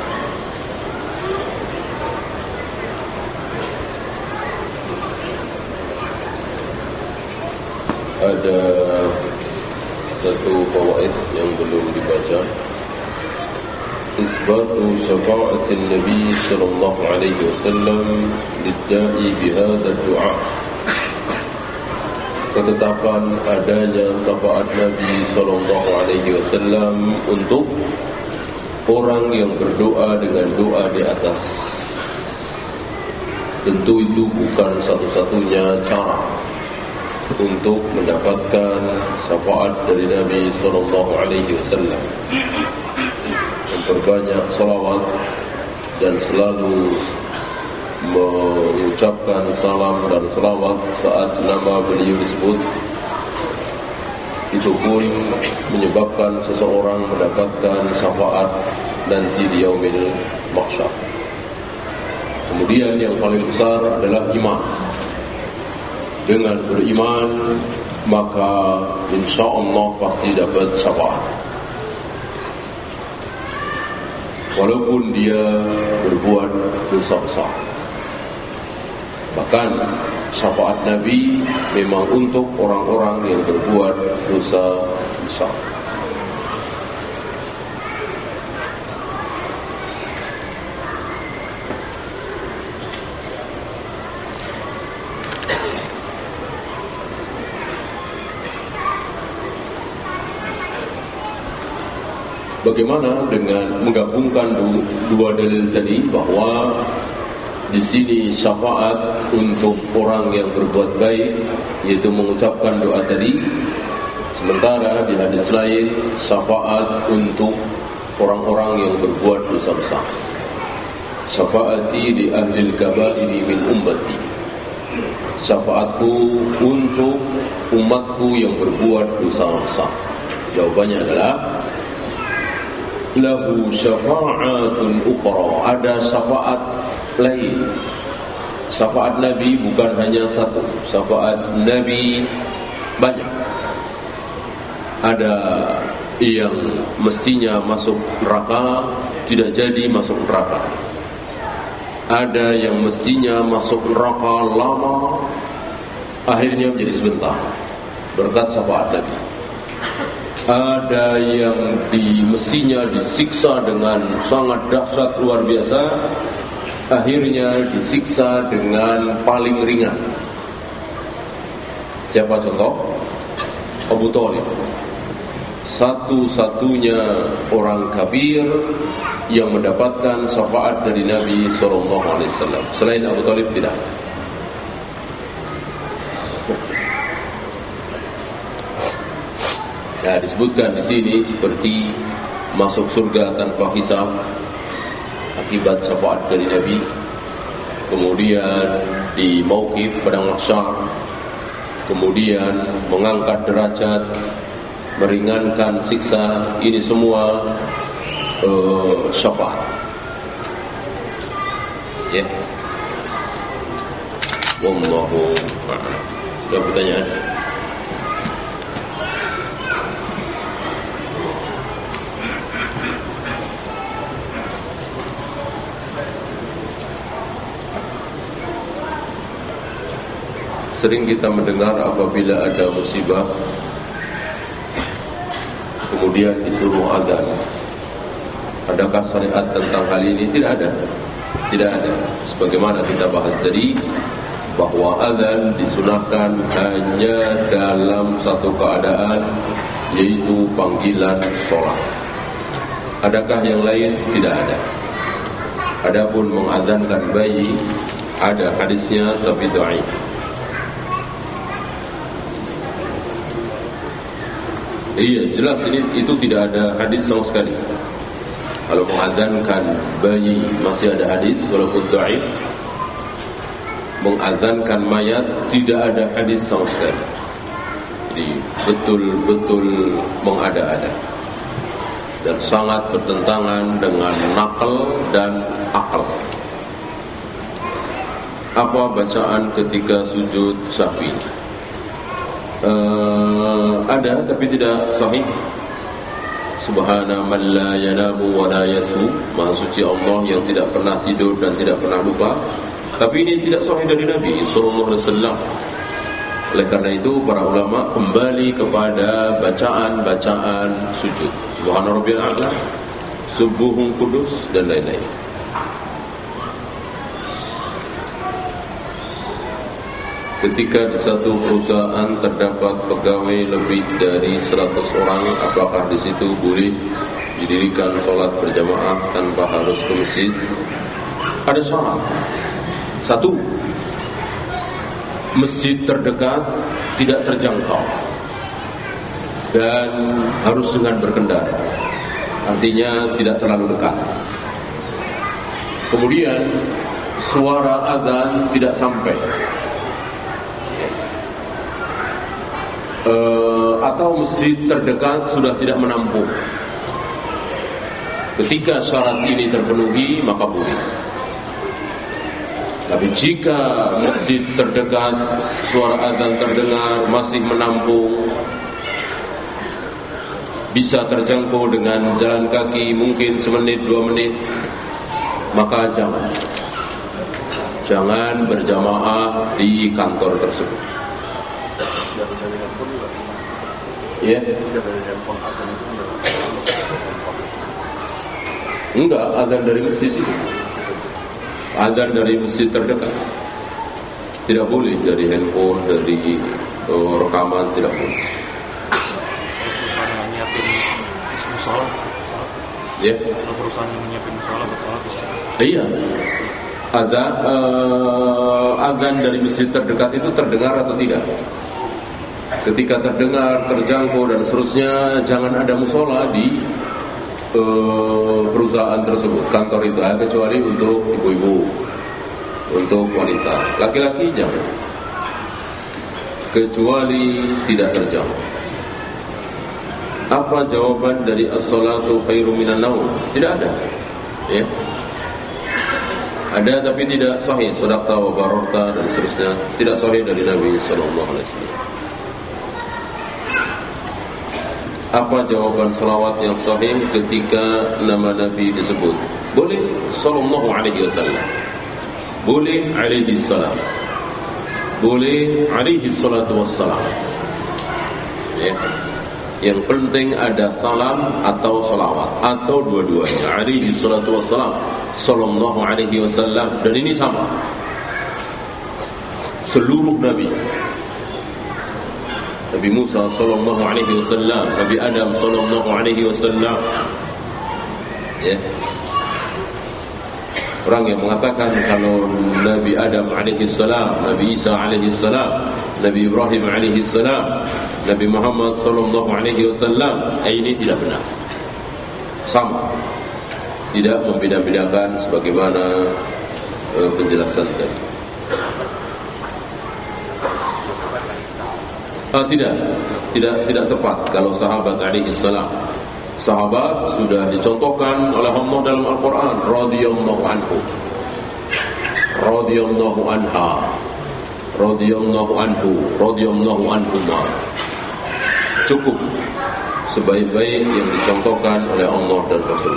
Ada satu fawaid yang belum dibaca. Isbatu syafa'atin Nabi sallallahu alaihi wasallam lidda'i bihadha du'a. Ketetapan adanya syafaat Nabi sallallahu alaihi wasallam untuk orang yang berdoa dengan doa di atas. Tentu itu bukan satu-satunya cara untuk mendapatkan syafaat dari Nabi sallallahu alaihi wasallam. Memperbanyak salawat dan selalu mengucapkan salam dan salawat saat nama beliau disebut, itu pun menyebabkan seseorang mendapatkan syafaat nanti di yaumil mahsyar. Kemudian yang paling besar adalah iman. Dengan beriman maka insya Allah pasti dapat syafaat, walaupun dia berbuat dosa besar. Bahkan syafaat Nabi memang untuk orang-orang yang berbuat dosa besar. Bagaimana dengan menggabungkan dua dalil tadi, bahwa di sini syafaat untuk orang yang berbuat baik, yaitu mengucapkan doa tadi, sementara di hadis lain syafaat untuk orang-orang yang berbuat dosa besar. Syafaati li ahli al-kaba'iri min ummati. Syafaatku untuk umatku yang berbuat dosa besar. Jawabannya adalah lahu syafa'atun ukhra. Ada syafaat lain. Syafaat Nabi bukan hanya satu. Syafaat Nabi banyak. Ada yang mestinya masuk neraka tidak jadi masuk neraka. Ada yang mestinya masuk neraka lama akhirnya menjadi sebentar berkat syafaat Nabi. Ada yang mestinya disiksa dengan sangat dahsyat luar biasa, akhirnya disiksa dengan paling ringan. Siapa contoh? Abu Thalib, satu-satunya orang kafir yang mendapatkan syafaat dari Nabi SAW. Selain Abu Thalib tidak. Ya, disebutkan di sini seperti masuk surga tanpa hisab akibat syafaat dari Nabi. Kemudian di mauqif padang mahsyar, kemudian mengangkat derajat, meringankan siksa. Ini semua syafaat. Ya. Wallahu a'lam. Ada pertanyaan? Sering kita mendengar apabila ada musibah kemudian disuruh azan. Adakah syariat tentang hal ini? Tidak ada. Tidak ada. Sebagaimana kita bahas tadi, bahwa azan disunahkan hanya dalam satu keadaan, yaitu panggilan sholat. Adakah yang lain? Tidak ada. Adapun mengazankan bayi, ada hadisnya tapi dhaif. Iya, jelas itu tidak ada hadis sama sekali. Kalau mengazankan bayi masih ada hadis, walaupun dhaif. Mengazankan mayat tidak ada hadis sama sekali. Jadi betul-betul mengada-ada dan sangat bertentangan dengan nakal dan akal. Apa bacaan ketika sujud sahwi? Ada tapi tidak sahih. Subhana man la yanamu wa la yasu, Maha suci Allah yang tidak pernah tidur dan tidak pernah lupa. Tapi ini tidak sahih dari Nabi sallallahu alaihi wasallam. Oleh karena itu para ulama kembali kepada bacaan-bacaan sujud. Subhana rabbiyal a'la, subuhun kudus dan lain-lain. Ketika di satu perusahaan terdapat pegawai lebih dari 100 orang, apakah di situ boleh didirikan sholat berjamaah tanpa harus ke masjid? Ada syarat. Satu, masjid terdekat tidak terjangkau dan harus dengan berkendara. Artinya tidak terlalu dekat. Kemudian suara azan tidak sampai. Atau masjid terdekat sudah tidak menampung. Ketika syarat ini terpenuhi maka boleh. Tapi jika masjid terdekat suara azan terdengar masih menampung, bisa terjangkau dengan jalan kaki mungkin semenit 2 menit, maka jangan berjamaah di kantor tersebut. Ya. Enggak, azan dari masjid itu. Azan dari masjid terdekat. Tidak boleh dari handphone, dari rekaman, tidak boleh. Perusahaan nyiapin musola. Ya. Perusahaan nyiapin musola bersolat. Iya. Azan dari masjid terdekat itu terdengar atau tidak? Ketika terdengar, terjangkau dan seterusnya, jangan ada musola di perusahaan tersebut, kantor itu, kecuali untuk ibu-ibu, untuk wanita. Laki-laki jangan, kecuali tidak terjangkau. Apa jawaban dari as-salatu khairum minan naum? Tidak ada. Ya. Ada tapi tidak sahih. Shadaqta wa bararta dan seterusnya, tidak sahih dari Nabi sallallahu alaihi wasallam. Apa jawaban salawat yang sahih ketika nama Nabi disebut? Boleh sallallahu alaihi wasallam, boleh alaihi salam, boleh alaihi salatu wassalam. Ya. Yang penting ada salam atau salawat atau dua-duanya. Alaihi salatu wassalam, sallallahu alaihi wasallam, dan ini sama seluruh Nabi. Nabi Musa sallallahu alaihi wasallam, Nabi Adam sallallahu alaihi wasallam. Ya. Orang yang mengatakan kalau Nabi Adam alaihi salam, Nabi Isa alaihi salam, Nabi Ibrahim alaihi salam, Nabi Muhammad sallallahu alaihi wasallam, ini tidak benar. Sama. Tidak membeda-bedakan sebagaimana penjelasan tadi. Tidak tepat kalau sahabat alaihi salam. Sahabat sudah dicontohkan oleh Allah dalam Al-Quran, radhiyallahu anhu, radhiyallahu anha, radhiyallahu anhu, radhiyallahu anhuma. Cukup sebaik-baik yang dicontohkan oleh Allah dan Rasul.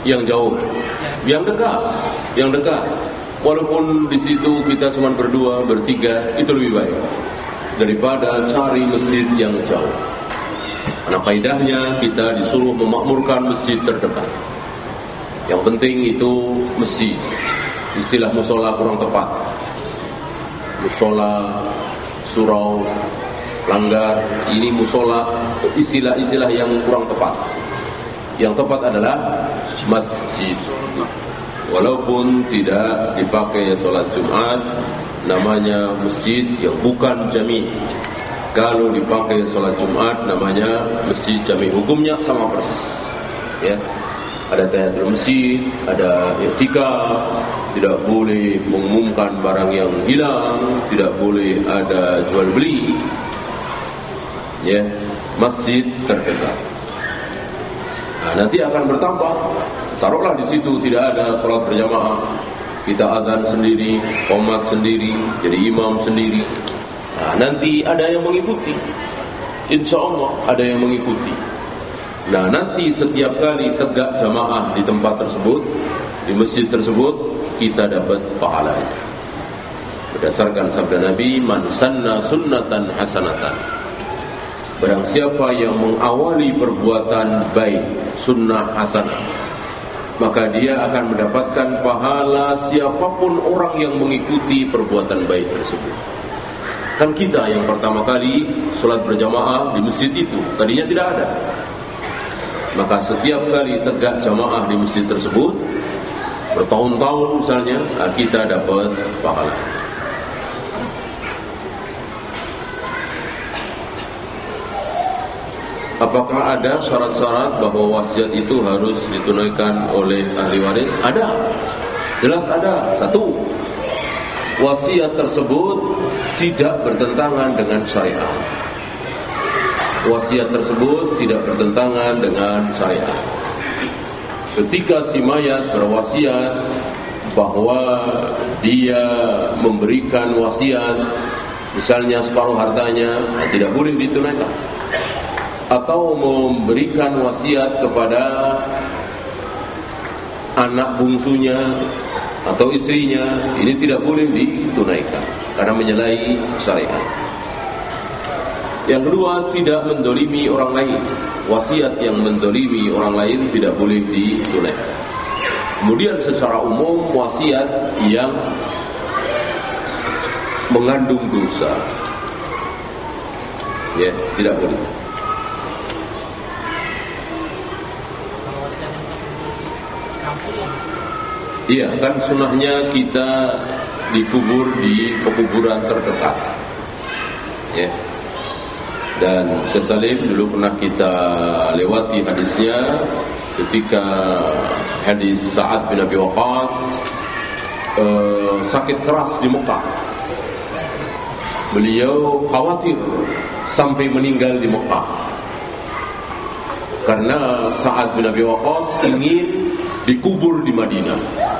yang jauh, yang dekat. Walaupun di situ kita cuma berdua, bertiga, itu lebih baik daripada cari masjid yang jauh. Karena kaidahnya kita disuruh memakmurkan masjid terdekat. Yang penting itu masjid. Istilah musola kurang tepat. Musola, surau, langgar, ini musola, istilah-istilah yang kurang tepat. Yang tepat adalah masjid. Walaupun tidak dipakai sholat Jumat, namanya masjid yang bukan jami. Kalau dipakai sholat Jumat, namanya masjid jami. Hukumnya sama persis. Ya, ada tahiyatul masjid, ada i'tikaf, tidak boleh mengumumkan barang yang hilang, tidak boleh ada jual beli. Ya, masjid terdekat. Nah, nanti akan bertambah. Taruhlah di situ tidak ada sholat berjamaah, kita azan sendiri, qomat sendiri, jadi imam sendiri. Nah, nanti ada yang mengikuti. Insya Allah ada yang mengikuti. Nah, nanti setiap kali tegak jamaah di tempat tersebut, di masjid tersebut, kita dapat pahalanya. Berdasarkan sabda Nabi, man sanna sunnatan hasanatan. Barang siapa yang mengawali perbuatan baik, sunnah hasanah, maka dia akan mendapatkan pahala siapapun orang yang mengikuti perbuatan baik tersebut. Kan kita yang pertama kali sholat berjamaah di masjid itu, tadinya tidak ada. Maka setiap kali tegak jamaah di masjid tersebut, bertahun-tahun misalnya, kita dapat pahala. Apakah ada syarat-syarat bahwa wasiat itu harus ditunaikan oleh ahli waris? Ada, jelas ada. Satu, wasiat tersebut tidak bertentangan dengan syariat. Wasiat tersebut tidak bertentangan dengan syariat. Ketika si mayat berwasiat bahwa dia memberikan wasiat, misalnya separuh hartanya, tidak boleh ditunaikan. Atau memberikan wasiat kepada anak bungsunya atau istrinya, ini tidak boleh ditunaikan karena menyalahi syariat. Yang kedua, tidak mendolimi orang lain. Wasiat yang mendolimi orang lain tidak boleh ditunaikan. Kemudian secara umum, wasiat yang mengandung dosa, ya, tidak boleh. Iya, kan sunnahnya kita dikubur di pekuburan terdekat. Ya. Dan Syekh Salim dulu pernah kita lewati hadisnya ketika hadis Sa'ad bin Abi Waqqas sakit keras di Mekah. Beliau khawatir sampai meninggal di Mekah. Karena Sa'ad bin Abi Waqqas ingin dikubur di Madinah.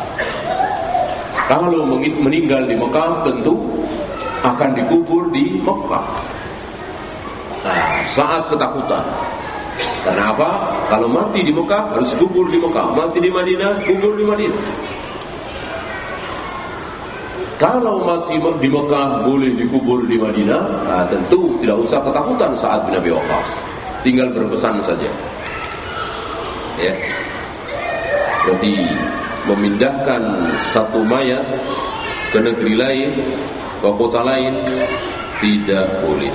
Kalau meninggal di Mekah, tentu akan dikubur di Mekah. Nah, Sa'ad ketakutan. Karena apa? Kalau mati di Mekah, harus kubur di Mekah. Mati di Madinah, kubur di Madinah. Kalau mati di Mekah, boleh dikubur di Madinah, nah, tentu tidak usah ketakutan Sa'ad bin Abi Waqqas. Tinggal berpesan saja. Ya. Berarti memindahkan satu mayat ke negeri lain, ke kota lain, tidak boleh.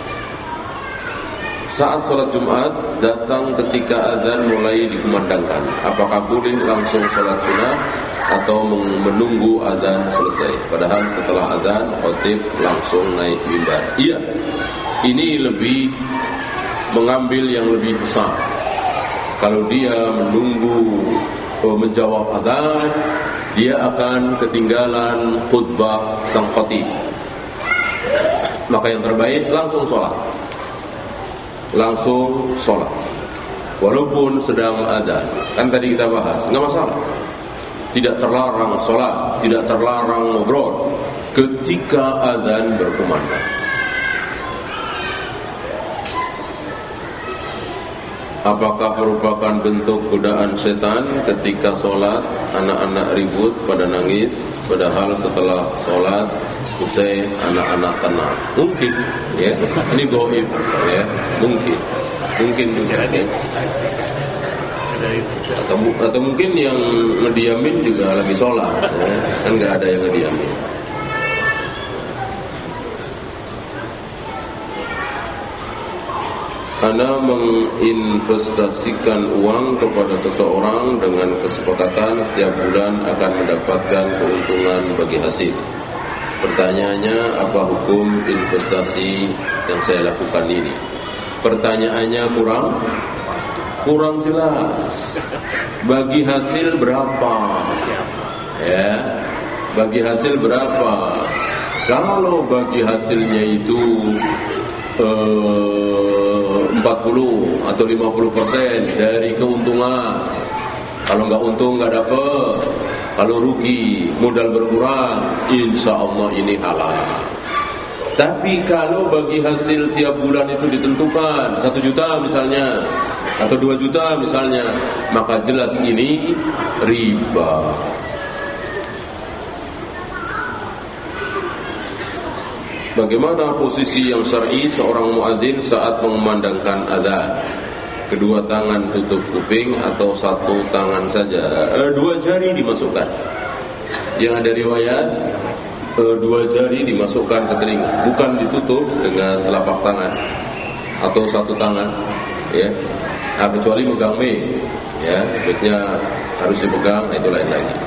Saat sholat Jumat datang ketika azan mulai dikumandangkan, apakah boleh langsung sholat sunnah atau menunggu azan selesai? Padahal setelah azan khatib langsung naik mimbar. Iya, ini lebih mengambil yang lebih besar. Kalau dia menunggu menjawab azan, dia akan ketinggalan khutbah sang khatib. Maka yang terbaik langsung sholat. Langsung sholat walaupun sedang azan. Kan tadi kita bahas, nggak masalah. Tidak terlarang sholat, tidak terlarang ngobrol ketika azan berkumandang. apakah merupakan bentuk godaan setan ketika sholat anak-anak ribut pada nangis, padahal setelah sholat usai anak-anak tenang? Mungkin, ya. Ini gaib, ya. Mungkin juga. Ya. Atau mungkin yang ngediamin juga lagi sholat, ya. Kan nggak ada yang ngediamin. Anda menginvestasikan uang kepada seseorang dengan kesepakatan setiap bulan akan mendapatkan keuntungan bagi hasil. Pertanyaannya, apa hukum investasi yang saya lakukan ini? Pertanyaannya kurang jelas. Bagi hasil berapa? Ya, bagi hasil berapa? Kalau bagi hasilnya itu 40 atau 50% dari keuntungan, kalau nggak untung nggak dapet, kalau rugi modal berkurang, insya Allah ini halal. Tapi kalau bagi hasil tiap bulan itu ditentukan 1 juta misalnya, atau 2 juta misalnya, maka jelas ini riba. Bagaimana posisi yang syar'i seorang muadzin saat mengumandangkan azan? Kedua tangan tutup kuping atau satu tangan saja? 2 jari dimasukkan. Yang ada riwayat 2 jari dimasukkan ke telinga, bukan ditutup dengan telapak tangan atau satu tangan, ya. Nah, kecuali megang mic, ya, mic-nya harus dipegang, itu lain lagi.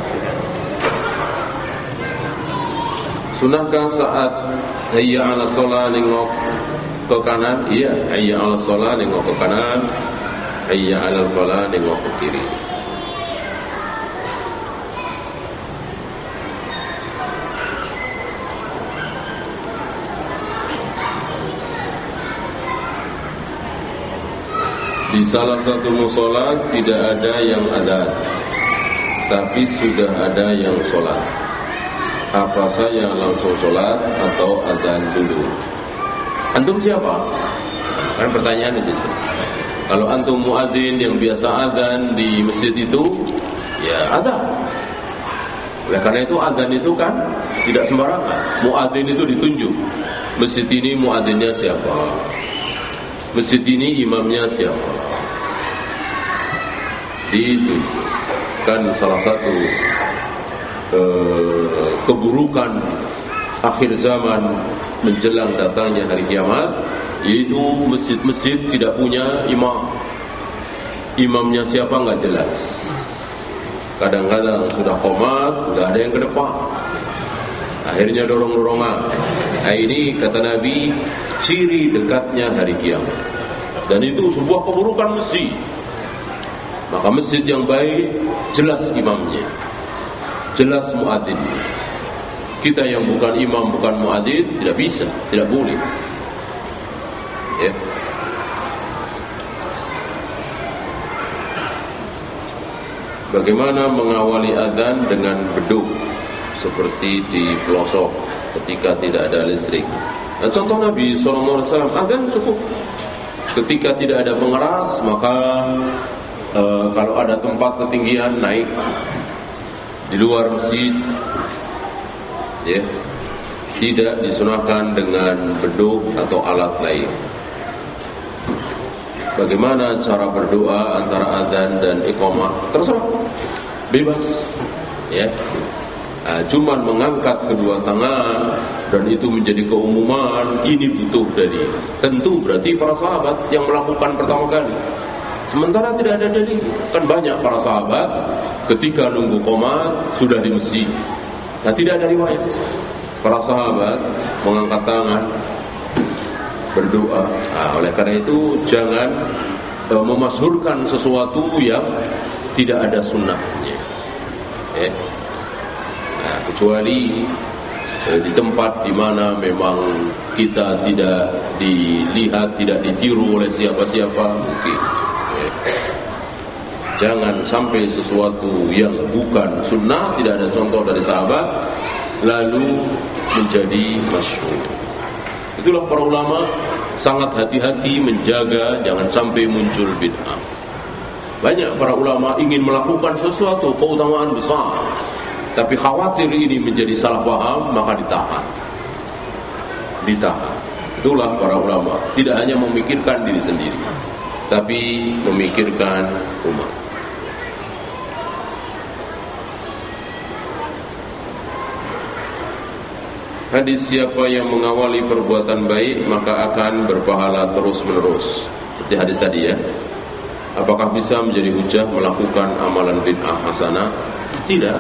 Sunahkah saat hayya 'ala shalah nengok ke kanan? Iya, hayya 'ala shalah nengok ke kanan, hayya 'alal falah nengok ke kiri. Di salah satu mushola tidak ada yang adzan, tapi sudah ada yang sholat. Apa saya langsung sholat atau adzan dulu? Antum siapa? Kan pertanyaan itu. Kalau antum muadzin yang biasa adzan di masjid itu, ya adzan. Oleh karena itu adzan itu kan tidak sembarangan. Muadzin itu ditunjuk. Masjid ini muadzinnya siapa? Masjid ini imamnya siapa? Ditunjuk. Kan salah satu keburukan akhir zaman menjelang datangnya hari kiamat, yaitu masjid-masjid tidak punya imam. Imamnya siapa nggak jelas. Kadang-kadang sudah qomat, nggak ada yang ke depan. Akhirnya dorong-dorongan. Nah, ini kata Nabi ciri dekatnya hari kiamat. Dan itu sebuah keburukan masjid. Maka masjid yang baik jelas imamnya, jelas muadzin. Kita yang bukan imam, bukan muadzin tidak bisa, tidak boleh. Ya. Bagaimana mengawali adzan dengan beduk seperti di pelosok ketika tidak ada listrik? Nah, contoh Nabi SAW, adzan cukup. Ketika tidak ada pengeras, maka kalau ada tempat ketinggian naik di luar masjid, ya, tidak disunahkan dengan beduk atau alat lain. Bagaimana cara berdoa antara adzan dan iqamah? Terserah, bebas, ya. Nah, cuman mengangkat kedua tangan dan itu menjadi keumuman, ini butuh dalil. Tentu berarti para sahabat yang melakukan pertama kali. Sementara tidak ada dalil. Kan banyak para sahabat ketika nunggu qomat sudah di masjid. Nah, tidak ada riwayat para sahabat mengangkat tangan berdoa. Nah, oleh karena itu jangan memasyhurkan sesuatu yang tidak ada sunnahnya. Nah, kecuali di tempat di mana memang kita tidak dilihat, tidak ditiru oleh siapa-siapa, mungkin. Jangan sampai sesuatu yang bukan sunnah, tidak ada contoh dari sahabat, lalu menjadi masyhur. Itulah para ulama sangat hati-hati menjaga jangan sampai muncul bid'ah. Banyak para ulama ingin melakukan sesuatu keutamaan besar, tapi khawatir ini menjadi salah paham, maka ditahan. Itulah para ulama, tidak hanya memikirkan diri sendiri, tapi memikirkan umat. Hadis siapa yang mengawali perbuatan baik maka akan berpahala terus menerus. Seperti hadis tadi ya. Apakah bisa menjadi hujah melakukan amalan bid'ah hasanah? Tidak.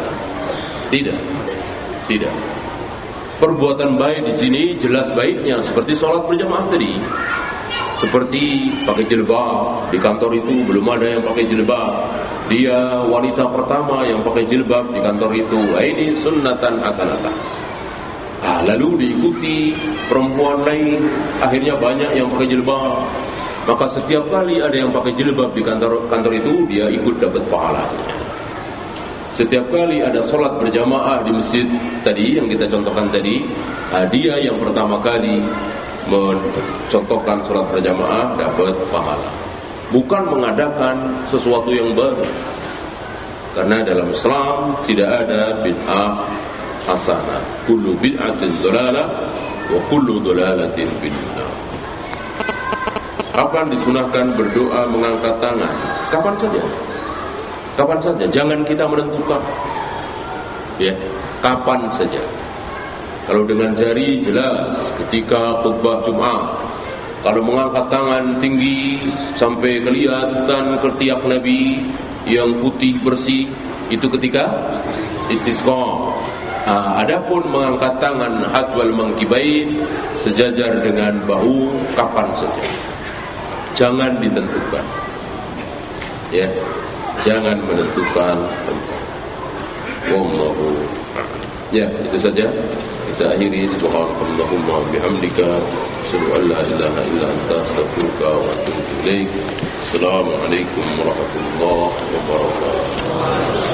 Perbuatan baik di sini jelas baiknya seperti sholat berjamaah tadi. Seperti pakai jilbab, di kantor itu belum ada yang pakai jilbab. Dia wanita pertama yang pakai jilbab di kantor itu. Ini sunnatan hasanah. Lalu diikuti perempuan lain, akhirnya banyak yang pakai jilbab. Maka setiap kali ada yang pakai jilbab di kantor itu, dia ikut dapat pahala. Setiap kali ada sholat berjamaah di masjid tadi yang kita contohkan tadi, dia yang pertama kali mencontohkan sholat berjamaah dapat pahala. Bukan mengadakan sesuatu yang baru. Karena dalam Islam tidak ada bid'ah hasanah. Kullu bid'atin dhalalah wa kullu dhalalatin finnar. Kapan disunahkan berdoa mengangkat tangan? Kapan saja, jangan kita menentukan. Ya, kapan saja. Kalau dengan jari jelas ketika khutbah Jumat. Kalau mengangkat tangan tinggi sampai kelihatan ketiak Nabi yang putih bersih, itu ketika istisqa. Adapun mengangkat tangan hadwal mangkibain sejajar dengan bahu, kapan saja. Jangan ditentukan. Ya, jangan menentukan tempat. Wallahu. Ya, itu saja. Kita akhiri subhanallahumma bihamdika asyhadu an la ilaha illa anta astaghfiruka wa atubu ilaik. Assalamualaikum warahmatullahi wabarakatuh.